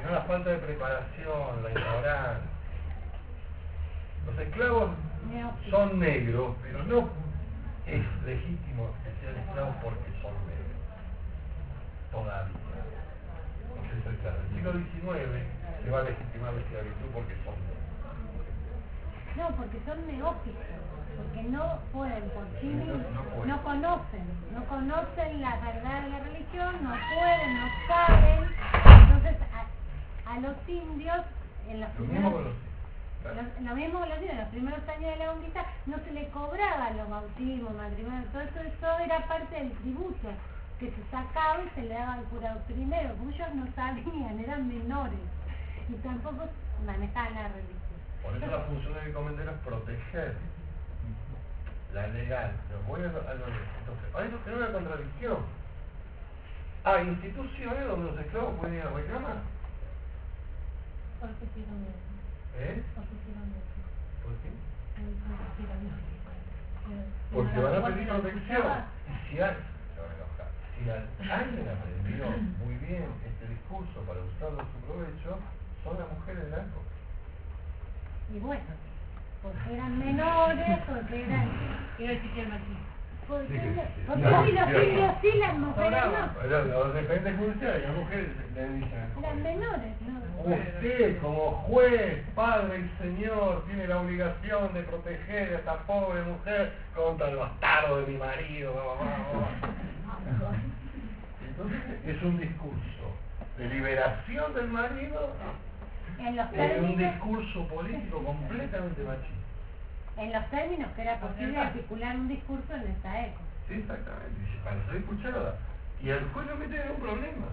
sino la falta de preparación, la ignorancia. Los esclavos son negros, pero no es legítimo que sean esclavos porque son negros. Todavía. No sé si estoy claro. El siglo diecinueve se va a legitimar la esclavitud porque son negros. No, porque son neófitos, porque no pueden por sí mismos, No pueden. no conocen, no conocen la verdad de la religión, no pueden, no saben. Entonces a, a los indios, en los Lo mismo primeros, con los claro. los- lo mismo con los indios, en los primeros años de la conquista no se le cobraba los bautismos, matrimonios, todo eso, todo era parte del tributo que se sacaba y se le daba al cura doctrinero, porque ellos no sabían, eran menores y tampoco manejaban la religión. Por eso la función del encomendero es proteger la legal. Pero voy a lo, a lo entonces, hay que tener una contradicción. Hay instituciones donde los esclavos pueden ir a reclamar. ¿Por qué hicieron eso? ¿Eh? ¿Por qué hicieron eso? ¿Por qué? ¿Por qué hicieron eso? Eh, Porque ¿no van a la pedir corte la protección. escuchaba? Y si, hay, se van a enojar. Si al- alguien aprendió muy bien este discurso para usarlo a su provecho, son las mujeres de la época. Y bueno, porque eran menores, porque eran... Quiero decir que el machismo. Porque, Sí, sí, sí. porque No, sí, los sí, indios sí, las mujeres no. Pero los defensores judiciales, las mujeres le dicen, Eran menores, ¿no? usted como juez, padre y señor, tiene la obligación de proteger a esta pobre mujer contra el bastardo de mi marido. Bla, bla, bla, bla. Entonces es un discurso de liberación del marido, En los es un términos, discurso político completamente machista. en los términos que era posible articular un discurso en esa época. Sí, exactamente, dice, para ser escuchada. Y el juez no mete ningún problema.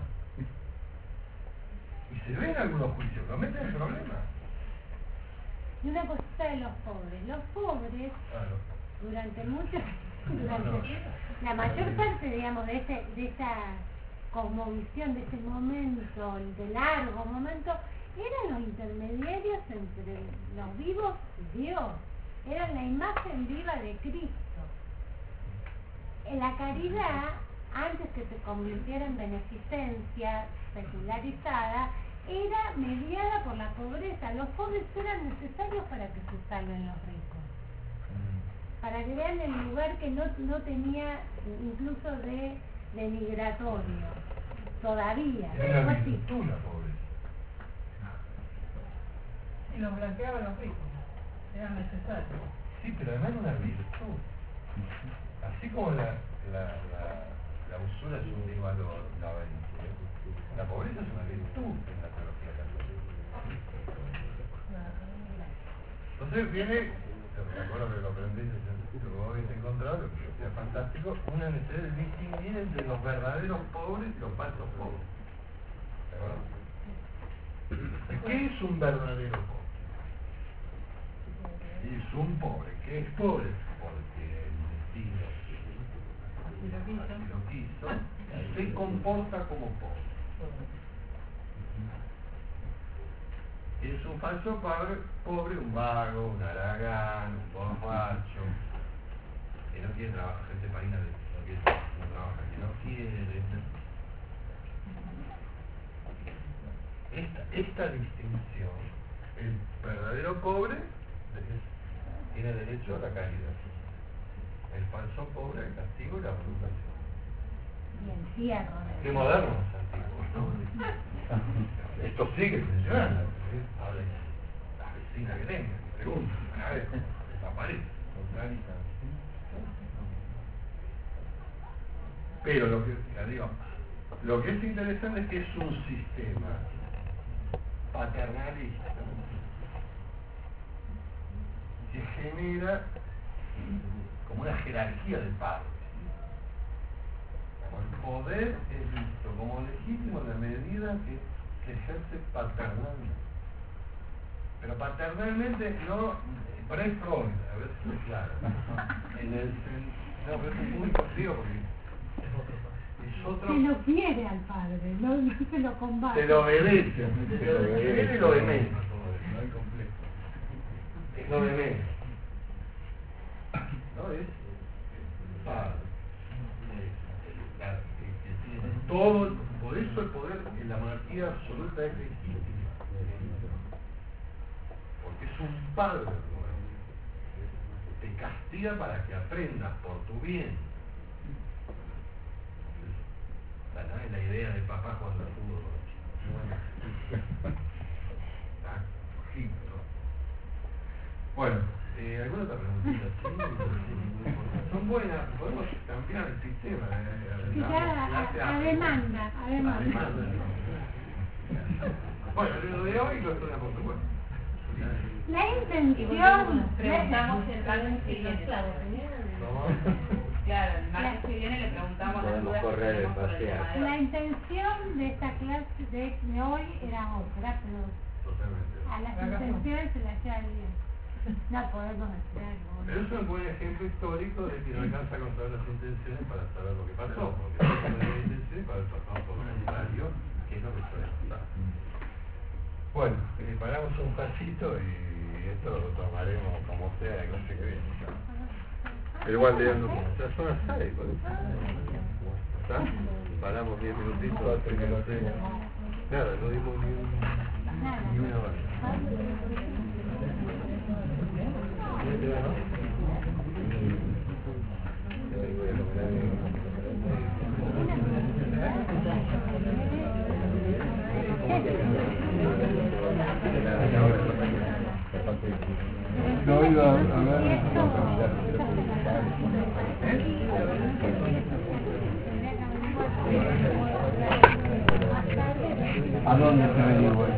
Y se ve en algunos juicios, no meten el problema. Y una cosita de los pobres. Los pobres, Claro. durante mucho, durante la mayor parte, digamos, de, ese, de esa cosmovisión, de ese momento, de largo momento, eran los intermediarios entre los vivos y Dios. Eran la imagen viva de Cristo. En la caridad, antes que se convirtiera en beneficencia secularizada, era mediada por la pobreza. Los pobres eran necesarios para que se salven los ricos, para que vean el lugar que no, no tenía incluso de, de migratorio todavía. Era una Después sí. virtud la pobreza. Y los blanqueaban los ricos. Eran necesarios. Sí, pero además era una virtud. Así como la, la, la, la usura es un disvalor, la avaricia, la pobreza es una virtud en la teología católica. Entonces viene, te acuerdo que lo aprendí, lo que vos habéis encontrado, lo que es fantástico, una necesidad de distinguir entre los verdaderos pobres y los falsos pobres. ¿De acuerdo? ¿Qué es un verdadero pobre? Es un pobre. ¿Qué es pobre? Porque el destino así lo quiso y se comporta como pobre. Es un falso padre, pobre, un vago, un haragán, un borracho, que no quiere trabajar, gente marina que no quiere trabajar, no trabaja, que no quiere. Esta, esta distinción, el verdadero pobre es- tiene derecho a la caridad, el falso pobre al castigo y la frustración. Y encierro. Qué modernos antiguos, ¿no? Esto sigue funcionando. ¿sí? Ahora la vecina que tenga, que pregunta, a ver, desaparece. Pero lo que, ya digo, lo que es interesante es que es un sistema paternalista que genera como una jerarquía de padres. Como el poder es visto como legítimo en la medida que se ejerce paternalmente. Pero paternalmente no pre-Freud, a ver si es claro. En el sen- no, pero es muy digo porque es otro. Se lo quiere al padre, no, no se lo combate. Se lo obedece, se lo obedece y lo de menos. No hay complejo. Es lo de menos. No es padre. Es- es- la- que- que tiene todo el Por eso el poder en la monarquía absoluta es legítimo. Porque es un padre nuevo. Te castiga para que aprendas por tu bien. Esa no es la idea del papá cuando el fútbol con los chicos. ¿Está? Egipto. Bueno, eh, ¿alguna otra preguntita? Sí, son buenas, podemos cambiar el sistema. Eh, Sí, ya, a, a demanda, a demanda. Bueno, lo de hoy lo estoy por supuesto. La Y intención, volvemos, preguntamos el martes que viene. Claro, Claro, el martes que viene le preguntamos las Podemos dudas que correr el tenemos por el parcial. tema de la hoy. intención de esta clase de, de hoy era otra, pero Totalmente. a las intenciones se las lleva el bien. No podemos hacer algo. Pero es un buen ejemplo histórico de que no alcanza con saber las intenciones para saber lo que pasó, porque si no hay intenciones para haber pasado por lo contrario, que es lo que suele pasar. Bueno, eh, paramos un pasito y esto lo tomaremos como sea la clase que viene. Pero igual de dando como ya son las seis, ¿vale? ¿Está? Paramos diez minutitos hasta que lo tenga. Nada, no dimos ni, un, ni una hora. No iba a ver. ¿A dónde se venía?